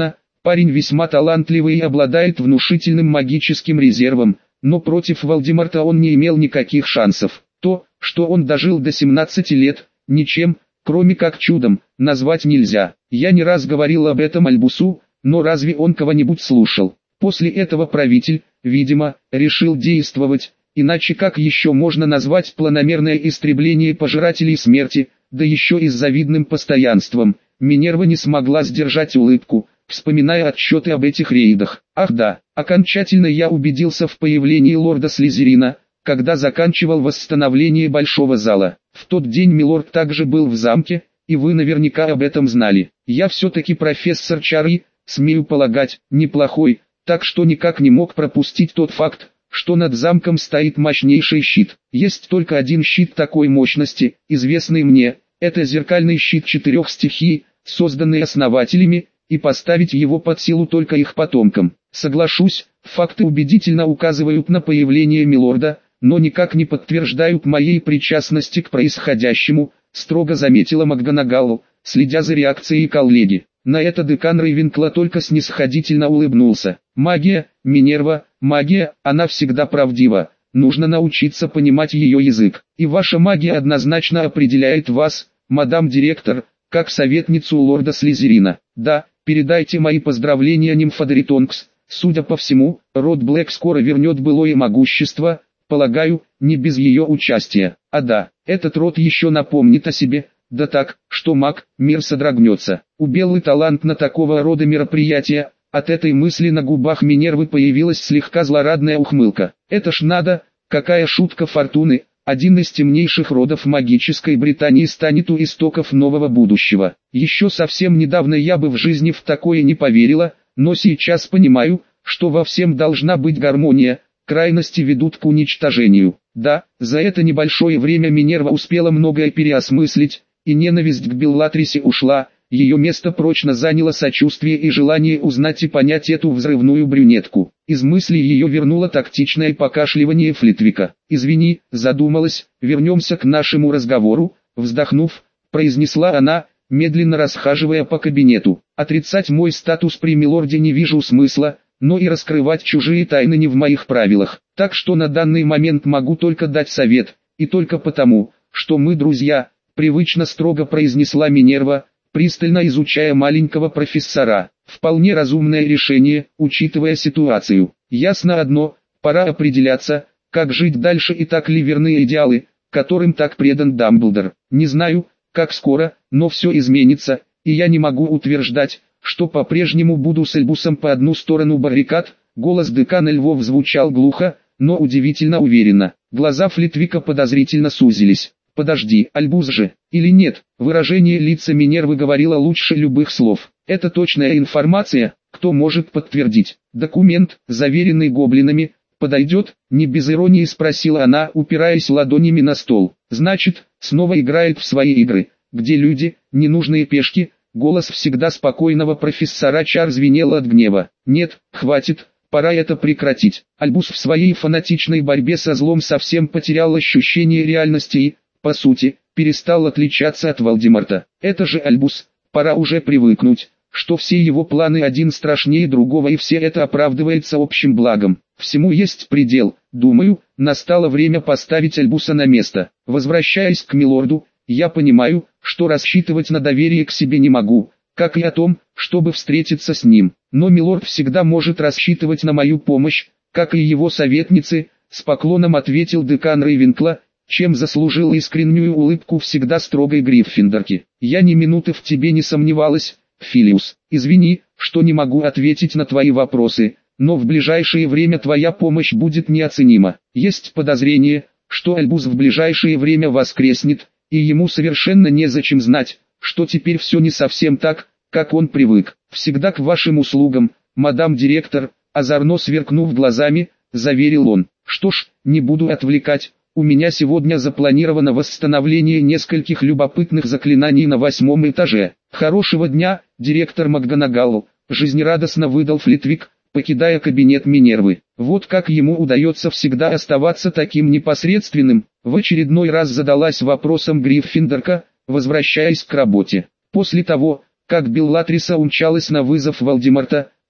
Парень весьма талантливый и обладает внушительным магическим резервом, но против Волдеморта он не имел никаких шансов. То, что он дожил до семнадцати лет, ничем, кроме как чудом, назвать нельзя. Я не раз говорил об этом Альбусу, но разве он кого-нибудь слушал? После этого правитель, видимо, решил действовать, иначе как еще можно назвать планомерное истребление пожирателей смерти, да еще и с завидным постоянством. Минерва не смогла сдержать улыбку, вспоминая отчеты об этих рейдах. Ах да, окончательно я убедился в появлении лорда Слизерина, когда заканчивал восстановление большого зала. В тот день милорд также был в замке, и вы наверняка об этом знали. Я все-таки профессор Чарли, смею полагать, неплохой, так что никак не мог пропустить тот факт, что над замком стоит мощнейший щит. Есть только один щит такой мощности, известный мне, это зеркальный щит четырех стихий, созданный основателями, и поставить его под силу только их потомкам. Соглашусь, факты убедительно указывают на появление милорда, но никак не подтверждают моей причастности к происходящему, строго заметила МакГонагалл, следя за реакцией коллеги. На это декан Рейвенкла только снисходительно улыбнулся. Магия, Минерва, магия, она всегда правдива. Нужно научиться понимать ее язык. И ваша магия однозначно определяет вас, мадам директор, как советницу лорда Слизерина. Да, передайте мои поздравления Нимфодери Тонкс. Судя по всему, род Блэк скоро вернет былое могущество, полагаю, не без ее участия. А да, этот род еще напомнит о себе, да так, что маг, мир содрогнется. У Беллы талант на такого рода мероприятия. От этой мысли на губах Минервы появилась слегка злорадная ухмылка. Это ж надо, какая шутка фортуны, один из темнейших родов магической Британии станет у истоков нового будущего. Еще совсем недавно я бы в жизни в такое не поверила, но сейчас понимаю, что во всем должна быть гармония, крайности ведут к уничтожению. Да, за это небольшое время Минерва успела многое переосмыслить, и ненависть к Беллатрисе ушла. Ее место прочно заняло сочувствие и желание узнать и понять эту взрывную брюнетку. Из мысли ее вернуло тактичное покашливание Флитвика. «Извини, задумалась, вернемся к нашему разговору», вздохнув, произнесла она, медленно расхаживая по кабинету. «Отрицать мой статус при милорде не вижу смысла, но и раскрывать чужие тайны не в моих правилах. Так что на данный момент могу только дать совет, и только потому, что мы друзья», привычно строго произнесла Минерва, пристально изучая маленького профессора. Вполне разумное решение, учитывая ситуацию. Ясно одно, пора определяться, как жить дальше и так ли верны идеалы, которым так предан Дамблдор. Не знаю, как скоро, но все изменится, и я не могу утверждать, что по-прежнему буду с Альбусом по одну сторону баррикад. Голос декана Львов звучал глухо, но удивительно уверенно. Глаза Флитвика подозрительно сузились. «Подожди, Альбус же, или нет?» Выражение лица Минервы говорило лучше любых слов. «Это точная информация, кто может подтвердить?» «Документ, заверенный гоблинами, подойдет?» Не без иронии спросила она, упираясь ладонями на стол. «Значит, снова играет в свои игры, где люди, ненужные пешки?» Голос всегда спокойного профессора Чар звенел от гнева. «Нет, хватит, пора это прекратить». Альбус в своей фанатичной борьбе со злом совсем потерял ощущение реальности и, по сути, перестал отличаться от Волдеморта. Это же Альбус, пора уже привыкнуть, что все его планы один страшнее другого, и все это оправдывается общим благом. Всему есть предел. Думаю, настало время поставить Альбуса на место. Возвращаясь к милорду, я понимаю, что рассчитывать на доверие к себе не могу, как и о том, чтобы встретиться с ним. Но милорд всегда может рассчитывать на мою помощь, как и его советницы, с поклоном ответил декан Рейвенкла, чем заслужил искреннюю улыбку всегда строгой Гриффиндорки. «Я ни минуты в тебе не сомневалась, Филиус. Извини, что не могу ответить на твои вопросы, но в ближайшее время твоя помощь будет неоценима. Есть подозрение, что Альбус в ближайшее время воскреснет, и ему совершенно незачем знать, что теперь все не совсем так, как он привык. Всегда к вашим услугам, мадам директор», озорно сверкнув глазами, заверил он. «Что ж, не буду отвлекать. У меня сегодня запланировано восстановление нескольких любопытных заклинаний на восьмом этаже. Хорошего дня, директор МакГонагалл», жизнерадостно выдал Флитвик, покидая кабинет Минервы. Вот как ему удается всегда оставаться таким непосредственным, в очередной раз задалась вопросом Гриффиндорка, возвращаясь к работе. После того, как Беллатриса умчалась на вызов Волдеморта,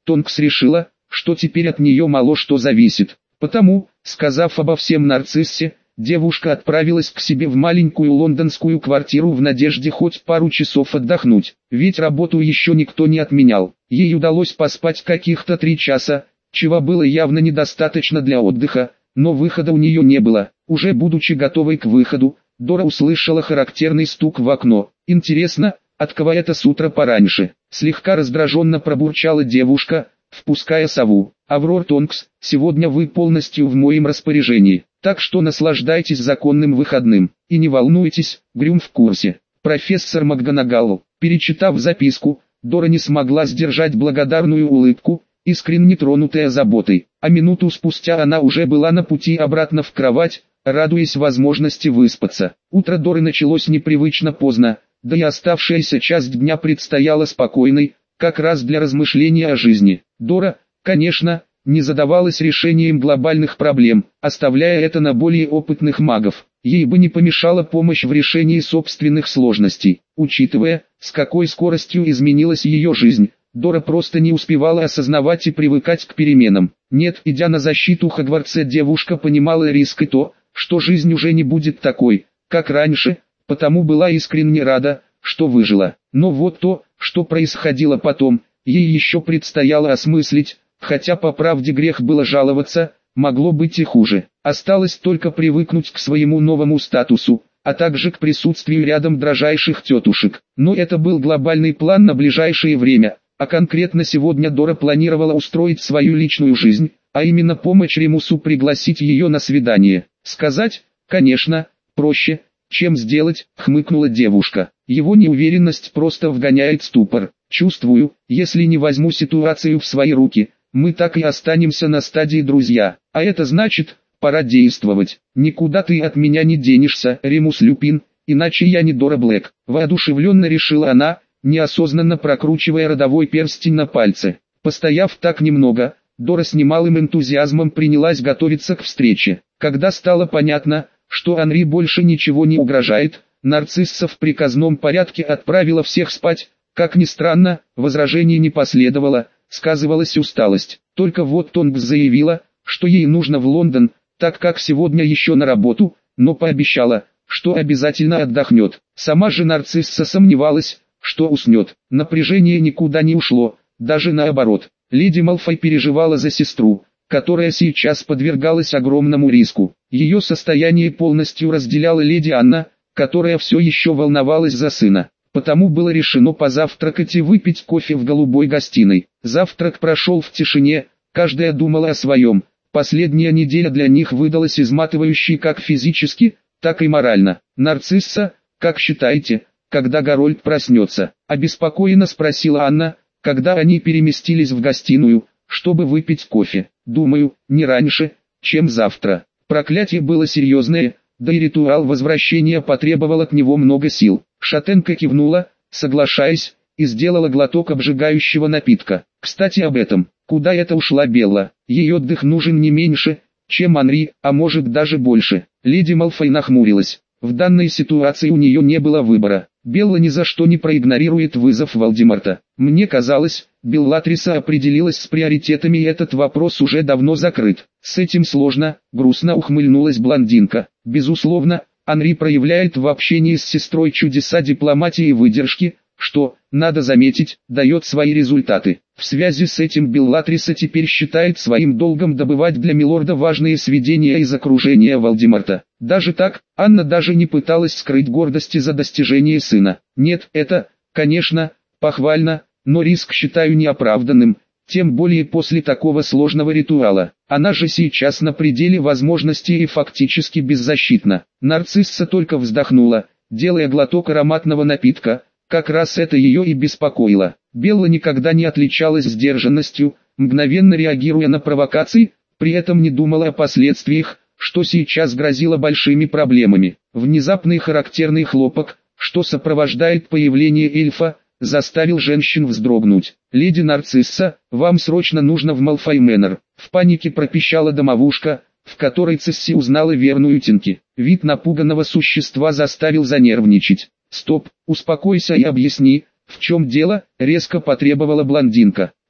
Тонкс решила, что теперь от нее мало что зависит. Потому, сказав обо всем Нарциссе, девушка отправилась к себе в маленькую лондонскую квартиру в надежде хоть пару часов отдохнуть, ведь работу еще никто не отменял. Ей удалось поспать каких-то три часа, чего было явно недостаточно для отдыха, но выхода у нее не было. Уже будучи готовой к выходу, Дора услышала характерный стук в окно. «Интересно, от кого это с утра пораньше?» Слегка раздраженно пробурчала девушка, впуская сову. «Аврор Тонкс, сегодня вы полностью в моем распоряжении, так что наслаждайтесь законным выходным. И не волнуйтесь, Грюм в курсе». Профессор МакГонагал. Перечитав записку, Дора не смогла сдержать благодарную улыбку, искренне тронутая заботой. А минуту спустя она уже была на пути обратно в кровать, радуясь возможности выспаться. Утро Доры началось непривычно поздно, да и оставшаяся часть дня предстояла спокойной, как раз для размышления о жизни. Дора, конечно, не задавалась решением глобальных проблем, оставляя это на более опытных магов. Ей бы не помешала помощь в решении собственных сложностей. Учитывая, с какой скоростью изменилась ее жизнь, Дора просто не успевала осознавать и привыкать к переменам. Нет, идя на защиту Хогвартса, девушка понимала риск и то, что жизнь уже не будет такой, как раньше, потому была искренне рада, что выжила. Но вот то, что происходило потом, ей еще предстояло осмыслить, хотя по правде грех было жаловаться, могло быть и хуже. Осталось только привыкнуть к своему новому статусу, а также к присутствию рядом дрожайших тетушек. Но это был глобальный план на ближайшее время, а конкретно сегодня Дора планировала устроить свою личную жизнь, а именно помочь Ремусу пригласить ее на свидание. Сказать, конечно, проще, чем сделать, хмыкнула девушка. Его неуверенность просто вгоняет в ступор. Чувствую, если не возьму ситуацию в свои руки, мы так и останемся на стадии друзья. А это значит, пора действовать. Никуда ты от меня не денешься, Ремус Люпин, иначе я не Дора Блэк. Воодушевленно решила она, неосознанно прокручивая родовой перстень на пальце. Постояв так немного, Дора с немалым энтузиазмом принялась готовиться к встрече. Когда стало понятно, что Анри больше ничего не угрожает, Нарцисса в приказном порядке отправила всех спать. Как ни странно, возражений не последовало, сказывалась усталость. Только вот Тонкс заявила, что ей нужно в Лондон, так как сегодня еще на работу, но пообещала, что обязательно отдохнет. Сама же Нарцисса сомневалась, что уснет. Напряжение никуда не ушло, даже наоборот. Леди Малфой переживала за сестру, которая сейчас подвергалась огромному риску. Ее состояние полностью разделяла леди Анна, которая все еще волновалась за сына. Потому было решено позавтракать и выпить кофе в голубой гостиной. Завтрак прошел в тишине, каждая думала о своем. Последняя неделя для них выдалась изматывающей как физически, так и морально. «Нарцисса, как считаете, когда Гарольд проснется?» – обеспокоенно спросила Анна, когда они переместились в гостиную, чтобы выпить кофе. «Думаю, не раньше, чем завтра». Проклятие было серьезное, да и ритуал возвращения потребовал от него много сил. Шатенка кивнула, соглашаясь, и сделала глоток обжигающего напитка. Кстати об этом, куда это ушла Белла? Ей отдых нужен не меньше, чем Анри, а может даже больше. Леди Малфой нахмурилась. В данной ситуации у нее не было выбора. Белла ни за что не проигнорирует вызов Волдеморта. Мне казалось, Беллатриса определилась с приоритетами и этот вопрос уже давно закрыт. С этим сложно, грустно ухмыльнулась блондинка. Безусловно, Анри проявляет в общении с сестрой чудеса дипломатии и выдержки, что, надо заметить, дает свои результаты. В связи с этим Беллатриса теперь считает своим долгом добывать для милорда важные сведения из окружения Волдеморта. Даже так, Анна даже не пыталась скрыть гордости за достижение сына. Нет, это, конечно, похвально, но риск считаю неоправданным, тем более после такого сложного ритуала. Она же сейчас на пределе возможностей и фактически беззащитна. Нарцисса только вздохнула, делая глоток ароматного напитка. Как раз это ее и беспокоило. Белла никогда не отличалась сдержанностью, мгновенно реагируя на провокации, при этом не думала о последствиях, что сейчас грозило большими проблемами. Внезапный характерный хлопок, что сопровождает появление эльфа, заставил женщин вздрогнуть. «Леди Нарцисса, вам срочно нужно в Малфой Мэннер», — в панике пропищала домовушка, в которой Цесси узнала верную Тинки. Вид напуганного существа заставил занервничать. «Стоп, успокойся и объясни, в чем дело», — резко потребовала блондинка.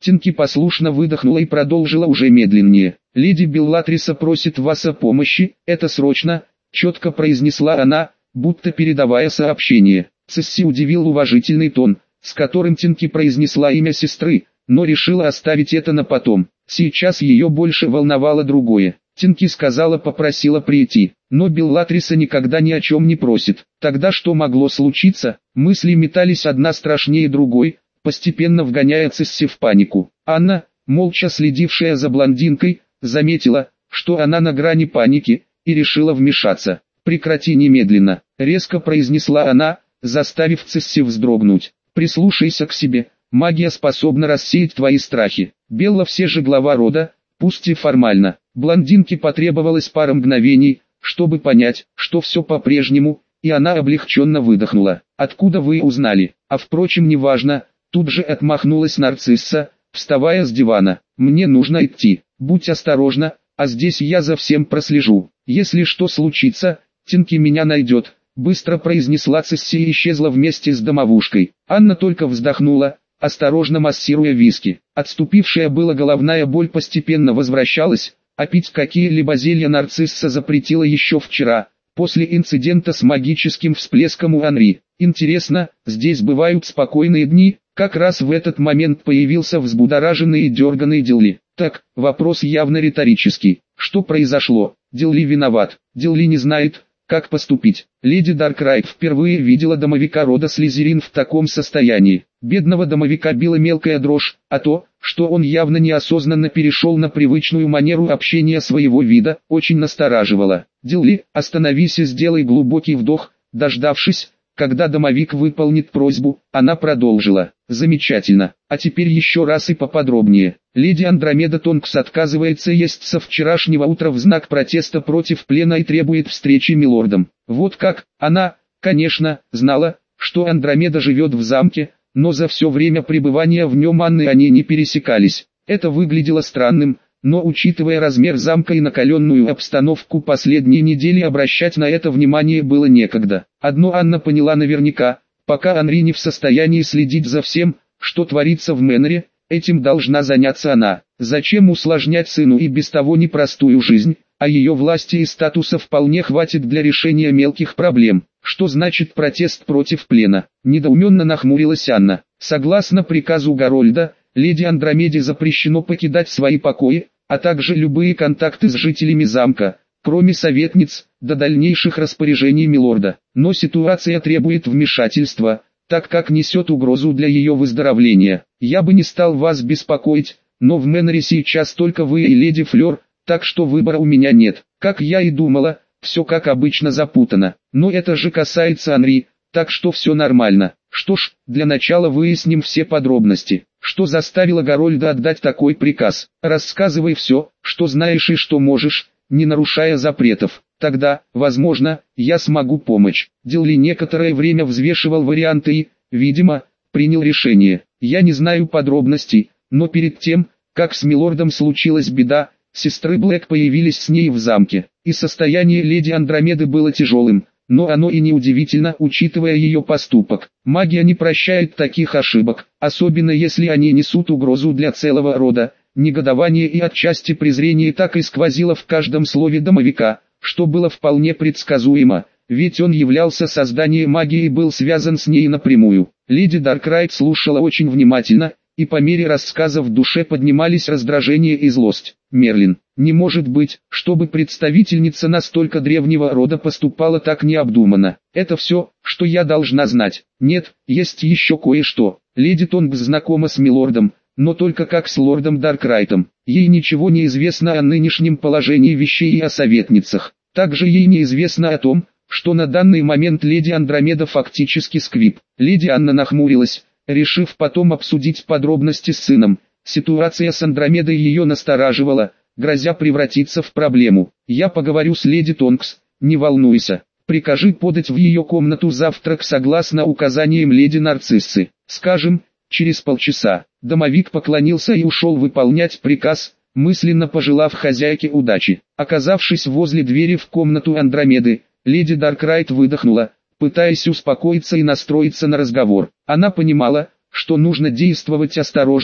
Тинки послушно выдохнула и продолжила уже медленнее. «Леди Беллатриса просит вас о помощи, это срочно», — четко произнесла она, будто передавая сообщение. Цесси удивил уважительный тон, с которым Тинки произнесла имя сестры, но решила оставить это на потом. Сейчас ее больше волновало другое. Тинки сказала, попросила прийти, но Беллатриса никогда ни о чем не просит. Тогда что могло случиться? Мысли метались одна страшнее другой, постепенно вгоняя Цесси в панику. Анна, молча следившая за блондинкой, заметила, что она на грани паники, и решила вмешаться. «Прекрати немедленно», — резко произнесла она, заставив Цесси вздрогнуть. «Прислушайся к себе, магия способна рассеять твои страхи. Белла все же глава рода, пусть и формально». Блондинке потребовалось пара мгновений, чтобы понять, что все по-прежнему, и она облегченно выдохнула. «Откуда вы узнали? А впрочем, неважно», — тут же отмахнулась нарцисса, вставая с дивана. «Мне нужно идти, будь осторожна, а здесь я за всем прослежу. Если что случится, Тинки меня найдет», — быстро произнесла Цесси и исчезла вместе с домовушкой. Анна только вздохнула, осторожно массируя виски. Отступившая была головная боль постепенно возвращалась, а пить какие-либо зелья нарцисса запретила еще вчера, после инцидента с магическим всплеском у Анри. Интересно, здесь бывают спокойные дни? Как раз в этот момент появился взбудораженный и дерганный Дилли. Так, вопрос явно риторический. Что произошло? Дилли виноват. Дилли не знает, как поступить. Леди Даркрайт впервые видела домовика рода Слизерин в таком состоянии. Бедного домовика била мелкая дрожь, а то, что он явно неосознанно перешел на привычную манеру общения своего вида, очень настораживало. «Дилли, остановись и сделай глубокий вдох», дождавшись, когда домовик выполнит просьбу, она продолжила. «Замечательно, а теперь еще раз и поподробнее. Леди Андромеда Тонкс отказывается есть со вчерашнего утра в знак протеста против плена и требует встречи милордом. Вот как, она, конечно, знала, что Андромеда живет в замке, но за все время пребывания в нем Анны они не пересекались. Это выглядело странным, но учитывая размер замка и накаленную обстановку последние недели, обращать на это внимание было некогда. Одно Анна поняла наверняка: пока Анри не в состоянии следить за всем, что творится в Мэннере, этим должна заняться она. Зачем усложнять сыну и без того непростую жизнь, а ее власти и статуса вполне хватит для решения мелких проблем. Что значит протест против плена? Недоуменно нахмурилась Анна. Согласно приказу Гарольда, леди Андромеде запрещено покидать свои покои, а также любые контакты с жителями замка, кроме советниц, до дальнейших распоряжений милорда. Но ситуация требует вмешательства, так как несет угрозу для ее выздоровления. Я бы не стал вас беспокоить, но в Мэннере сейчас только вы и леди Флёр, так что выбора у меня нет. Как я и думала, все как обычно запутано. Но это же касается Анри, так что все нормально. Что ж, для начала выясним все подробности. Что заставило Гарольда отдать такой приказ? Рассказывай все, что знаешь и что можешь, не нарушая запретов. Тогда, возможно, я смогу помочь. Дилли некоторое время взвешивал варианты и, видимо, принял решение. Я не знаю подробностей, но перед тем, как с милордом случилась беда, сестры Блэк появились с ней в замке, и состояние леди Андромеды было тяжелым. Но оно и не удивительно, учитывая ее поступок. Магия не прощает таких ошибок, особенно если они несут угрозу для целого рода. Негодование и отчасти презрение так и сквозило в каждом слове домовика, что было вполне предсказуемо, ведь он являлся созданием магии и был связан с ней напрямую. Леди Даркрайт слушала очень внимательно, и по мере рассказа в душе поднимались раздражение и злость. Мерлин, не может быть, чтобы представительница настолько древнего рода поступала так необдуманно. Это все, что я должна знать. Нет, есть еще кое-что. Леди Тонгс знакома с милордом, но только как с лордом Даркрайтом. Ей ничего не известно о нынешнем положении вещей и о советницах. Также ей неизвестно о том, что на данный момент леди Андромеда фактически сквип. Леди Анна нахмурилась, решив потом обсудить подробности с сыном. Ситуация с Андромедой ее настораживала, грозя превратиться в проблему. Я поговорю с леди Тонкс, не волнуйся. Прикажи подать в ее комнату завтрак согласно указаниям леди Нарциссы. Скажем, через полчаса. Домовик поклонился и ушел выполнять приказ, мысленно пожелав хозяйке удачи. Оказавшись возле двери в комнату Андромеды, леди Даркрайт выдохнула, пытаясь успокоиться и настроиться на разговор. Она понимала, что нужно действовать осторожно,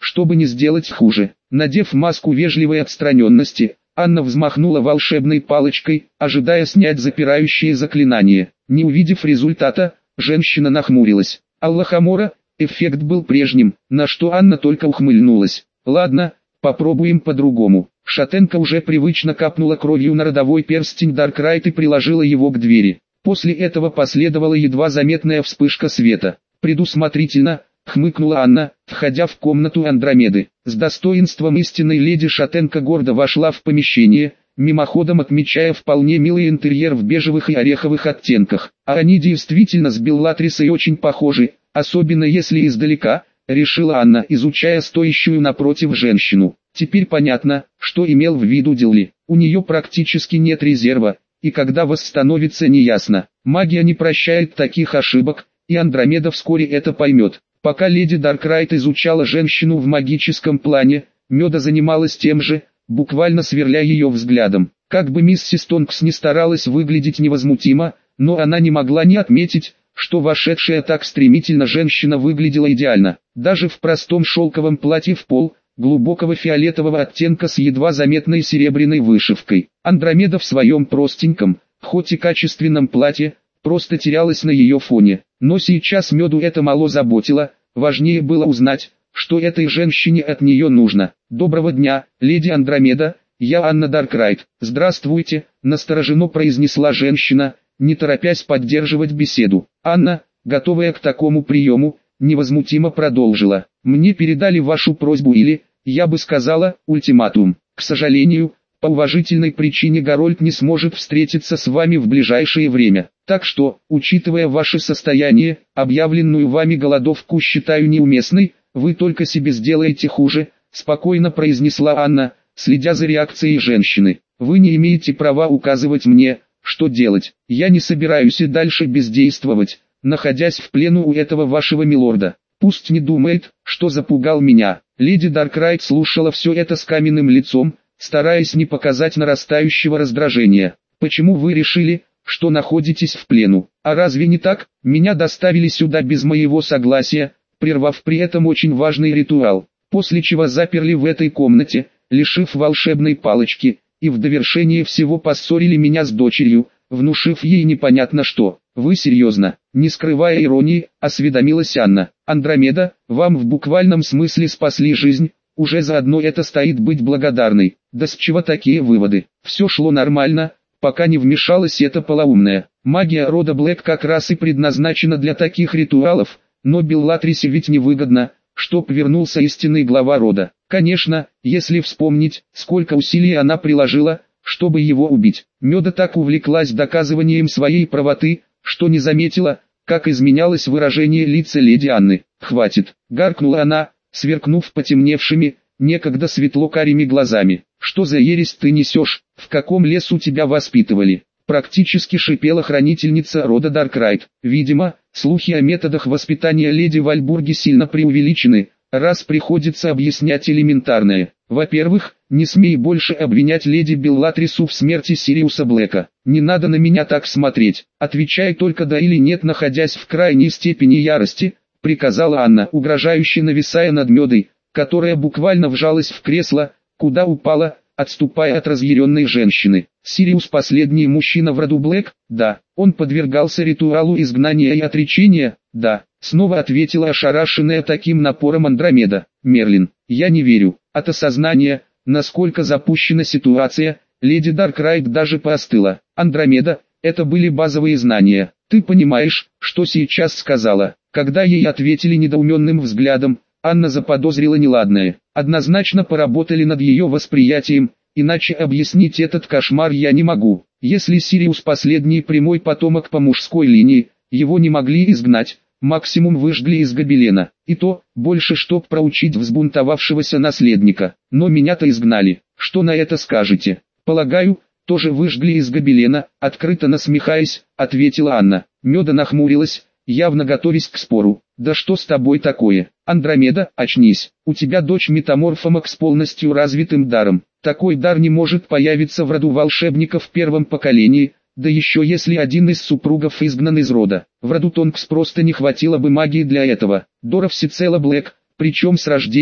чтобы не сделать хуже. Надев маску вежливой отстраненности, Анна взмахнула волшебной палочкой, ожидая снять запирающее заклинание. Не увидев результата, женщина нахмурилась. Аллахамора, эффект был прежним, на что Анна только ухмыльнулась. Ладно, попробуем по-другому. Шатенка уже привычно капнула кровью на родовой перстень Даркрайт и приложила его к двери. После этого последовала едва заметная вспышка света. Предусмотрительно, хмыкнула Анна, входя в комнату Андромеды. С достоинством истинной леди Шатенка гордо вошла в помещение, мимоходом отмечая вполне милый интерьер в бежевых и ореховых оттенках. А они действительно с Беллатрисой очень похожи, особенно если издалека, решила Анна, изучая стоящую напротив женщину. Теперь понятно, что имел в виду Дилли. У нее практически нет резерва, и когда восстановится неясно. Магия не прощает таких ошибок, и Андромеда вскоре это поймет. Пока леди Даркрайт изучала женщину в магическом плане, Меда занималась тем же, буквально сверля ее взглядом. Как бы миссис Тонкс не старалась выглядеть невозмутимо, но она не могла не отметить, что вошедшая так стремительно женщина выглядела идеально. Даже в простом шелковом платье в пол, глубокого фиолетового оттенка с едва заметной серебряной вышивкой. Андромеда в своем простеньком, хоть и качественном платье, просто терялась на ее фоне. Но сейчас Меду это мало заботило, важнее было узнать, что этой женщине от нее нужно. «Доброго дня, леди Андромеда, я Анна Даркрайт». «Здравствуйте», — настороженно произнесла женщина, не торопясь поддерживать беседу. Анна, готовая к такому приему, невозмутимо продолжила. «Мне передали вашу просьбу или, я бы сказала, ультиматум. К сожалению, по уважительной причине Гарольд не сможет встретиться с вами в ближайшее время. Так что, учитывая ваше состояние, объявленную вами голодовку считаю неуместной, вы только себе сделаете хуже», спокойно произнесла Анна, следя за реакцией женщины. «Вы не имеете права указывать мне, что делать. Я не собираюсь и дальше бездействовать, находясь в плену у этого вашего милорда. Пусть не думает, что запугал меня». Леди Даркрайт слушала все это с каменным лицом, стараясь не показать нарастающего раздражения. «Почему вы решили, что находитесь в плену? А разве не так? Меня доставили сюда без моего согласия, прервав при этом очень важный ритуал, после чего заперли в этой комнате, лишив волшебной палочки, и в довершение всего поссорили меня с дочерью, внушив ей непонятно что. Вы серьезно?» Не скрывая иронии, осведомилась Анна. «Андромеда, вам в буквальном смысле спасли жизнь, уже заодно это стоит быть благодарной». Да с чего такие выводы? Все шло нормально, пока не вмешалась эта полоумная. Магия рода Блэк как раз и предназначена для таких ритуалов, но Беллатрисе ведь невыгодно, чтоб вернулся истинный глава рода. Конечно, если вспомнить, сколько усилий она приложила, чтобы его убить. Меда так увлеклась доказыванием своей правоты, что не заметила, как изменялось выражение лица леди Анны. «Хватит!» — гаркнула она, сверкнув потемневшими, некогда светло-карими глазами. «Что за ересь ты несешь? В каком лесу тебя воспитывали?» Практически шипела хранительница рода Даркрайт. Видимо, слухи о методах воспитания леди Вальбурги сильно преувеличены, раз приходится объяснять элементарное. Во-первых, не смей больше обвинять леди Беллатрису в смерти Сириуса Блэка. Не надо на меня так смотреть. Отвечай только да или нет, находясь в крайней степени ярости, приказала Анна, угрожающе нависая над Медой, которая буквально вжалась в кресло, куда упала, отступая от разъяренной женщины. Сириус последний мужчина в роду Блэк? Да. Он подвергался ритуалу изгнания и отречения? Да. Снова ответила ошарашенная таким напором Андромеда. Мерлин, я не верю. От осознания, насколько запущена ситуация, леди Даркрайт даже поостыла. Андромеда, это были базовые знания. Ты понимаешь, что сейчас сказала? Когда ей ответили недоуменным взглядом, Анна заподозрила неладное. Однозначно поработали над ее восприятием, иначе объяснить этот кошмар я не могу. Если Сириус последний прямой потомок по мужской линии, его не могли изгнать, максимум выжгли из гобелена. И то, больше чтоб проучить взбунтовавшегося наследника. Но меня-то изгнали. Что на это скажете? Полагаю, тоже выжгли из гобелена, открыто насмехаясь, ответила Анна. Меда нахмурилась, явно готовясь к спору. «Да что с тобой такое? Андромеда, очнись. У тебя дочь метаморфомак с полностью развитым даром. Такой дар не может появиться в роду волшебников в первом поколении, да еще если один из супругов изгнан из рода. В роду Тонкс просто не хватило бы магии для этого. Дора всецело Блэк, причем с рождения,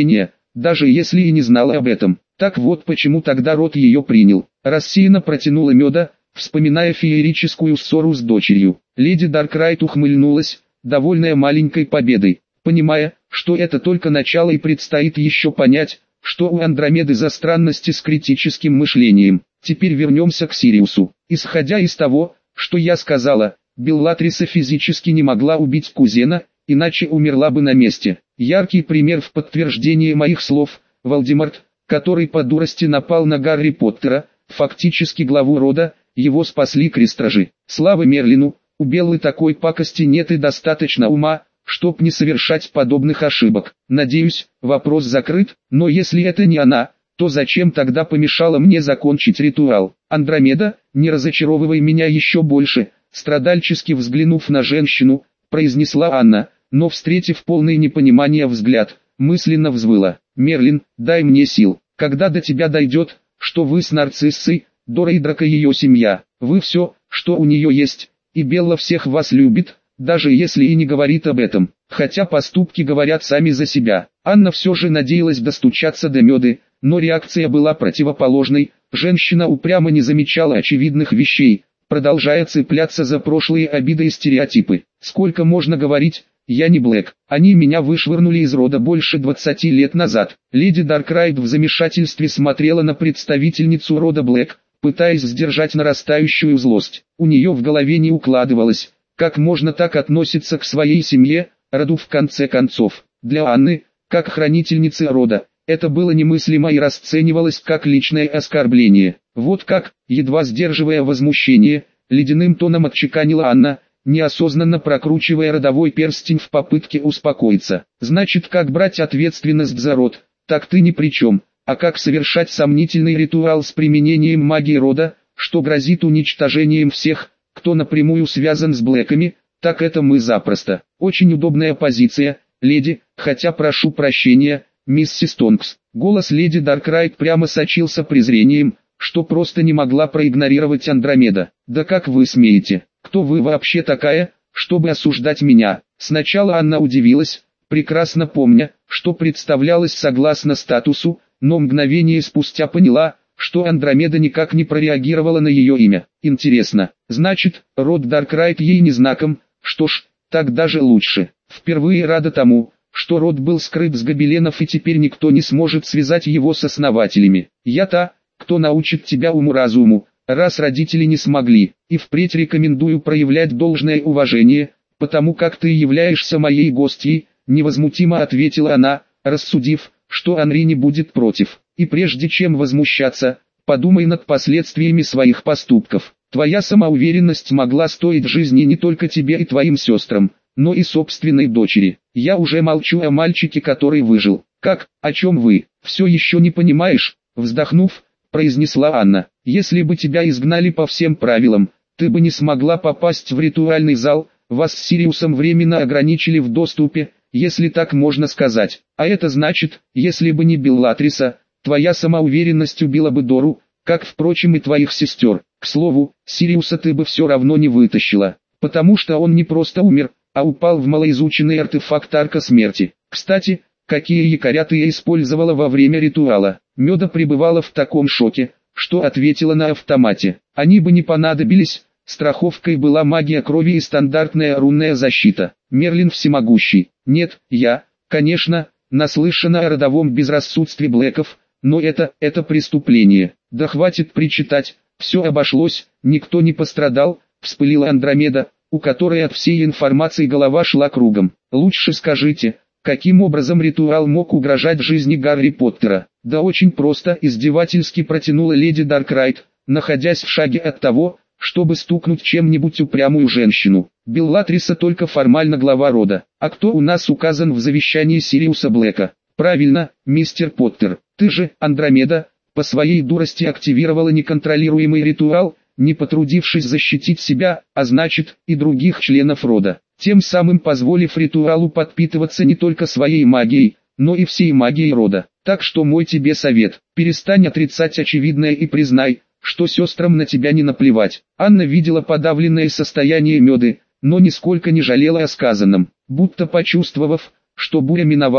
даже если и не знала об этом. Так вот почему тогда род ее принял. Рассеянно протянула Меда, вспоминая феерическую ссору с дочерью. Леди Даркрайт ухмыльнулась, довольная маленькой победой, понимая, что это только начало и предстоит еще понять, что у Андромеды за странности с критическим мышлением. Теперь вернемся к Сириусу. Исходя из того, что я сказала, Беллатриса физически не могла убить кузена, иначе умерла бы на месте. Яркий пример в подтверждение моих слов – Волдеморт, который по дурости напал на Гарри Поттера, фактически главу рода, его спасли крестражи. Слава Мерлину, у Беллы такой пакости нет и достаточно ума, чтоб не совершать подобных ошибок. Надеюсь, вопрос закрыт, но если это не она, то зачем тогда помешала мне закончить ритуал? Андромеда, не разочаровывай меня еще больше, страдальчески взглянув на женщину, произнесла Анна, но встретив полное непонимание взгляд, мысленно взвыла. Мерлин, дай мне сил, когда до тебя дойдет, что вы с Нарциссой, Дора и Драко ее семья, вы все, что у нее есть, и Белла всех вас любит, даже если и не говорит об этом, хотя поступки говорят сами за себя. Анна все же надеялась достучаться до Меды, но реакция была противоположной, женщина упрямо не замечала очевидных вещей, продолжая цепляться за прошлые обиды и стереотипы. Сколько можно говорить, я не Блэк, они меня вышвырнули из рода больше двадцати лет назад. Леди Даркрайт в замешательстве смотрела на представительницу рода Блэк, пытаясь сдержать нарастающую злость. У нее в голове не укладывалось, как можно так относиться к своей семье, роду в конце концов. Для Анны, как хранительницы рода, это было немыслимо и расценивалось как личное оскорбление. Вот как, едва сдерживая возмущение, ледяным тоном отчеканила Анна, неосознанно прокручивая родовой перстень в попытке успокоиться. Значит, как брать ответственность за род, так ты ни при чем, а как совершать сомнительный ритуал с применением магии рода, что грозит уничтожением всех, кто напрямую связан с Блэками, так это мы запросто. Очень удобная позиция, леди, хотя прошу прощения, миссис Тонкс. Голос леди Даркрайт прямо сочился презрением, что просто не могла проигнорировать Андромеда. Да как вы смеете? Кто вы вообще такая, чтобы осуждать меня? Сначала Анна удивилась, прекрасно помня, что представлялась согласно статусу, но мгновение спустя поняла, что Андромеда никак не прореагировала на ее имя. Интересно, значит, род Даркрайт ей не знаком, что ж, так даже лучше. Впервые рада тому, что род был скрыт с гобеленов и теперь никто не сможет связать его с основателями. Я та, кто научит тебя уму-разуму, раз родители не смогли, и впредь рекомендую проявлять должное уважение, потому как ты являешься моей гостьей, невозмутимо ответила она, рассудив, что Анри не будет против. И прежде чем возмущаться, подумай над последствиями своих поступков. Твоя самоуверенность могла стоить жизни не только тебе и твоим сестрам, но и собственной дочери. Я уже молчу о мальчике, который выжил. Как, о чем вы, все еще не понимаешь? Вздохнув, произнесла Анна. Если бы тебя изгнали по всем правилам, ты бы не смогла попасть в ритуальный зал, вас с Сириусом временно ограничили в доступе, если так можно сказать. А это значит, если бы не Беллатриса, твоя самоуверенность убила бы Дору, как, впрочем, и твоих сестер. К слову, Сириуса ты бы все равно не вытащила, потому что он не просто умер, а упал в малоизученный артефакт Арка Смерти. Кстати, какие якоря ты использовала во время ритуала? Меда пребывала в таком шоке, что ответила на автомате. Они бы не понадобились, страховкой была магия крови и стандартная рунная защита. Мерлин всемогущий. Нет, я, конечно, наслышана о родовом безрассудстве Блэков, но это, это преступление. Да хватит причитать, все обошлось, никто не пострадал, вспылила Андромеда, у которой от всей информации голова шла кругом. Лучше скажите, каким образом ритуал мог угрожать жизни Гарри Поттера? Да очень просто, издевательски протянула леди Даркрайт, находясь в шаге от того, чтобы стукнуть чем-нибудь упрямую женщину. Беллатриса только формально глава рода. А кто у нас указан в завещании Сириуса Блэка? Правильно, мистер Поттер. Ты же, Андромеда, по своей дурости активировала неконтролируемый ритуал, не потрудившись защитить себя, а значит, и других членов рода. Тем самым позволив ритуалу подпитываться не только своей магией, но и всей магией рода. Так что мой тебе совет, перестань отрицать очевидное и признай, что сестрам на тебя не наплевать. Анна видела подавленное состояние Меды, но нисколько не жалела о сказанном. Будто почувствовав, что буря миновала,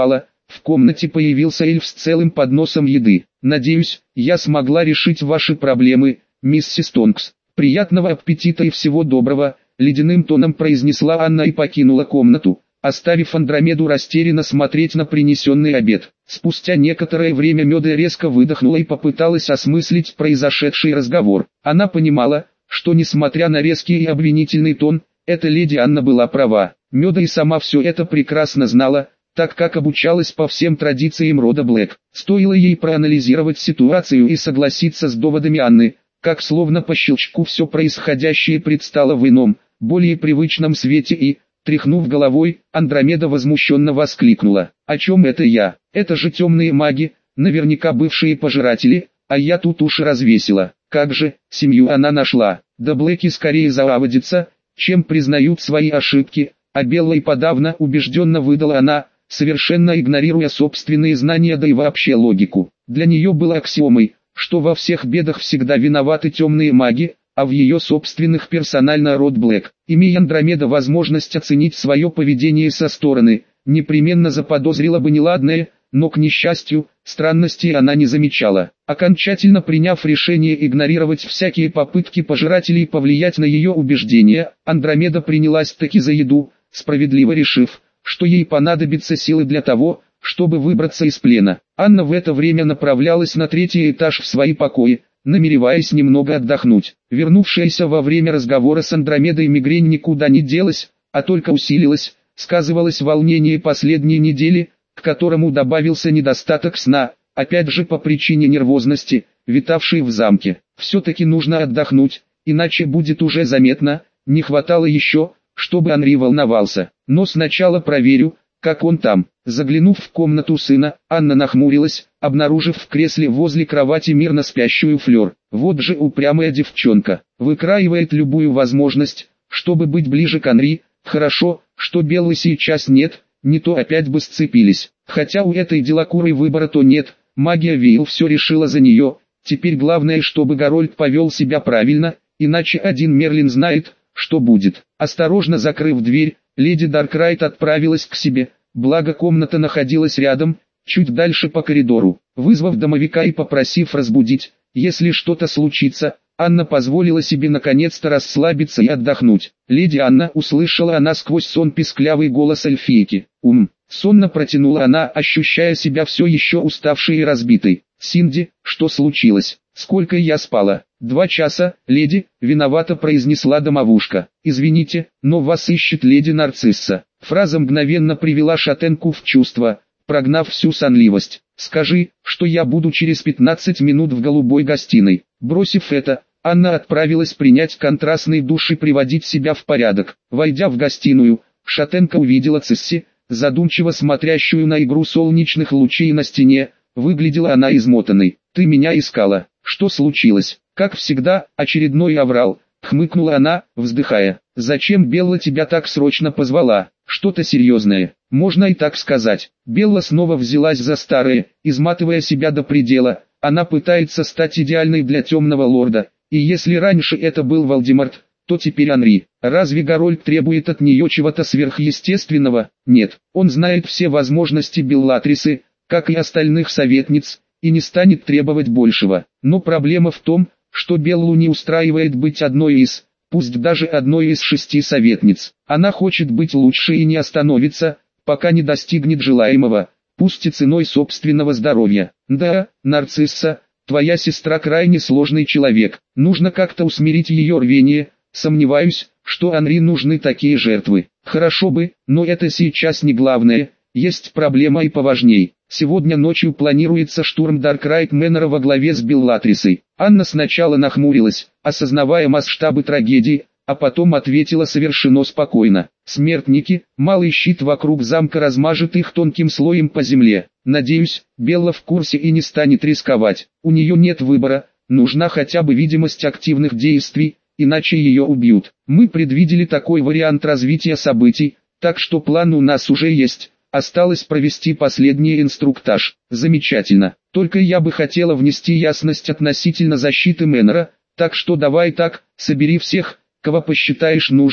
В комнате появился эльф с целым подносом еды. «Надеюсь, я смогла решить ваши проблемы, миссис Тонкс. Приятного аппетита и всего доброго», — ледяным тоном произнесла Анна и покинула комнату, оставив Андромеду растерянно смотреть на принесенный обед. Спустя некоторое время Меда резко выдохнула и попыталась осмыслить произошедший разговор. Она понимала, что несмотря на резкий и обвинительный тон, эта леди Анна была права. Меда и сама все это прекрасно знала, так как обучалась по всем традициям рода Блэк. Стоило ей проанализировать ситуацию и согласиться с доводами Анны, как словно по щелчку все происходящее предстало в ином, более привычном свете и, тряхнув головой, Андромеда возмущенно воскликнула: «О чем это я? Это же темные маги, наверняка бывшие пожиратели, а я тут уши развесила. Как же, семью она нашла, да Блэки скорее заводятся, чем признают свои ошибки», а Белла и подавно убежденно выдала она, совершенно игнорируя собственные знания да и вообще логику. Для нее было аксиомой, что во всех бедах всегда виноваты темные маги, а в ее собственных персонально род Блэк. Имея Андромеда возможность оценить свое поведение со стороны, непременно заподозрила бы неладное, но, к несчастью, странностей она не замечала. Окончательно приняв решение игнорировать всякие попытки пожирателей повлиять на ее убеждения, Андромеда принялась таки за еду, справедливо решив, что ей понадобятся силы для того, чтобы выбраться из плена. Анна в это время направлялась на третий этаж в свои покои, намереваясь немного отдохнуть. Вернувшаяся во время разговора с Андромедой мигрень никуда не делась, а только усилилась, сказывалось волнение последней недели, к которому добавился недостаток сна, опять же по причине нервозности, витавшей в замке. Все-таки нужно отдохнуть, иначе будет уже заметно, не хватало еще, чтобы Анри волновался. Но сначала проверю, как он там. Заглянув в комнату сына, Анна нахмурилась, обнаружив в кресле возле кровати мирно спящую Флёр. Вот же упрямая девчонка, выкраивает любую возможность, чтобы быть ближе к Анри. Хорошо, что Беллы сейчас нет, не то опять бы сцепились. Хотя у этой делокурой выбора то нет, магия Вейл все решила за нее. Теперь главное, чтобы Гарольд повел себя правильно, иначе один Мерлин знает, что будет. Осторожно закрыв дверь, леди Даркрайт отправилась к себе, благо комната находилась рядом, чуть дальше по коридору. Вызвав домовика и попросив разбудить, если что-то случится, Анна позволила себе наконец-то расслабиться и отдохнуть. «Леди Анна», — услышала она сквозь сон писклявый голос эльфийки. «Ум», — сонно протянула она, ощущая себя все еще уставшей и разбитой. «Синди, что случилось? Сколько я спала?» «Два часа, леди», — виновато произнесла домовушка. «Извините, но вас ищет леди Нарцисса». Фраза мгновенно привела шатенку в чувство, прогнав всю сонливость. «Скажи, что я буду через пятнадцать минут в голубой гостиной». Бросив это, Анна отправилась принять контрастный душ и приводить себя в порядок. Войдя в гостиную, шатенка увидела Цисси, задумчиво смотрящую на игру солнечных лучей на стене. Выглядела она измотанной. «Ты меня искала. Что случилось?» «Как всегда, очередной аврал», — хмыкнула она, вздыхая. «Зачем Белла тебя так срочно позвала? Что-то серьезное?» «Можно и так сказать». Белла снова взялась за старое, изматывая себя до предела. Она пытается стать идеальной для темного лорда, и если раньше это был Волдеморт, то теперь Анри. Разве Гарольд требует от нее чего-то сверхъестественного? Нет, он знает все возможности Беллатрисы, как и остальных советниц, и не станет требовать большего. Но проблема в том, что Беллу не устраивает быть одной из, пусть даже одной из шести советниц. Она хочет быть лучше и не остановится, пока не достигнет желаемого, пусть и ценой собственного здоровья. Да, Нарцисса, твоя сестра крайне сложный человек, нужно как-то усмирить ее рвение. Сомневаюсь, что Анри нужны такие жертвы. Хорошо бы, но это сейчас не главное, есть проблема и поважней. Сегодня ночью планируется штурм Даркрайт Мэннера во главе с Беллатрисой. Анна сначала нахмурилась, осознавая масштабы трагедии, а потом ответила совершенно спокойно. Смертники, малый щит вокруг замка размажет их тонким слоем по земле. Надеюсь, Белла в курсе и не станет рисковать. У нее нет выбора, нужна хотя бы видимость активных действий, иначе ее убьют. Мы предвидели такой вариант развития событий, так что план у нас уже есть. Осталось провести последний инструктаж. Замечательно. Только я бы хотела внести ясность относительно защиты Мэннера, так что давай так, собери всех, кого посчитаешь нужным,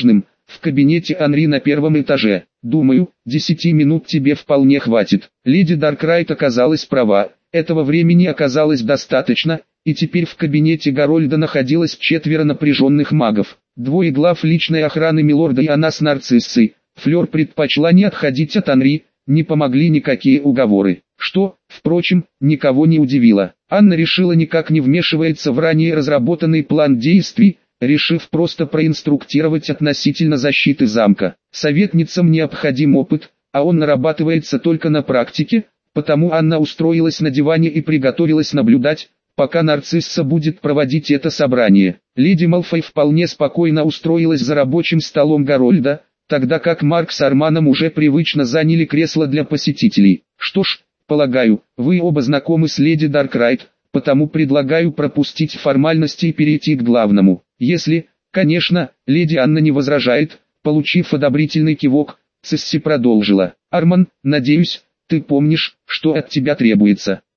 в кабинете Анри на первом этаже. Думаю, десяти минут тебе вполне хватит. Леди Даркрайт оказалась права, этого времени оказалось достаточно, и теперь в кабинете Гарольда находилось четверо напряженных магов. Двое глав личной охраны милорда и она с нарциссой. Флёр предпочла не отходить от Анри, не помогли никакие уговоры. Что, впрочем, никого не удивило. Анна решила никак не вмешиваться в ранее разработанный план действий, решив просто проинструктировать относительно защиты замка. Советницам необходим опыт, а он нарабатывается только на практике, потому Анна устроилась на диване и приготовилась наблюдать, пока нарцисса будет проводить это собрание. Леди Малфой вполне спокойно устроилась за рабочим столом Гарольда, тогда как Марк с Арманом уже привычно заняли кресло для посетителей. Что ж, полагаю, вы оба знакомы с леди Даркрайт, потому предлагаю пропустить формальности и перейти к главному. Если, конечно, леди Анна не возражает. Получив одобрительный кивок, Цесси продолжила. Арман, надеюсь, ты помнишь, что от тебя требуется.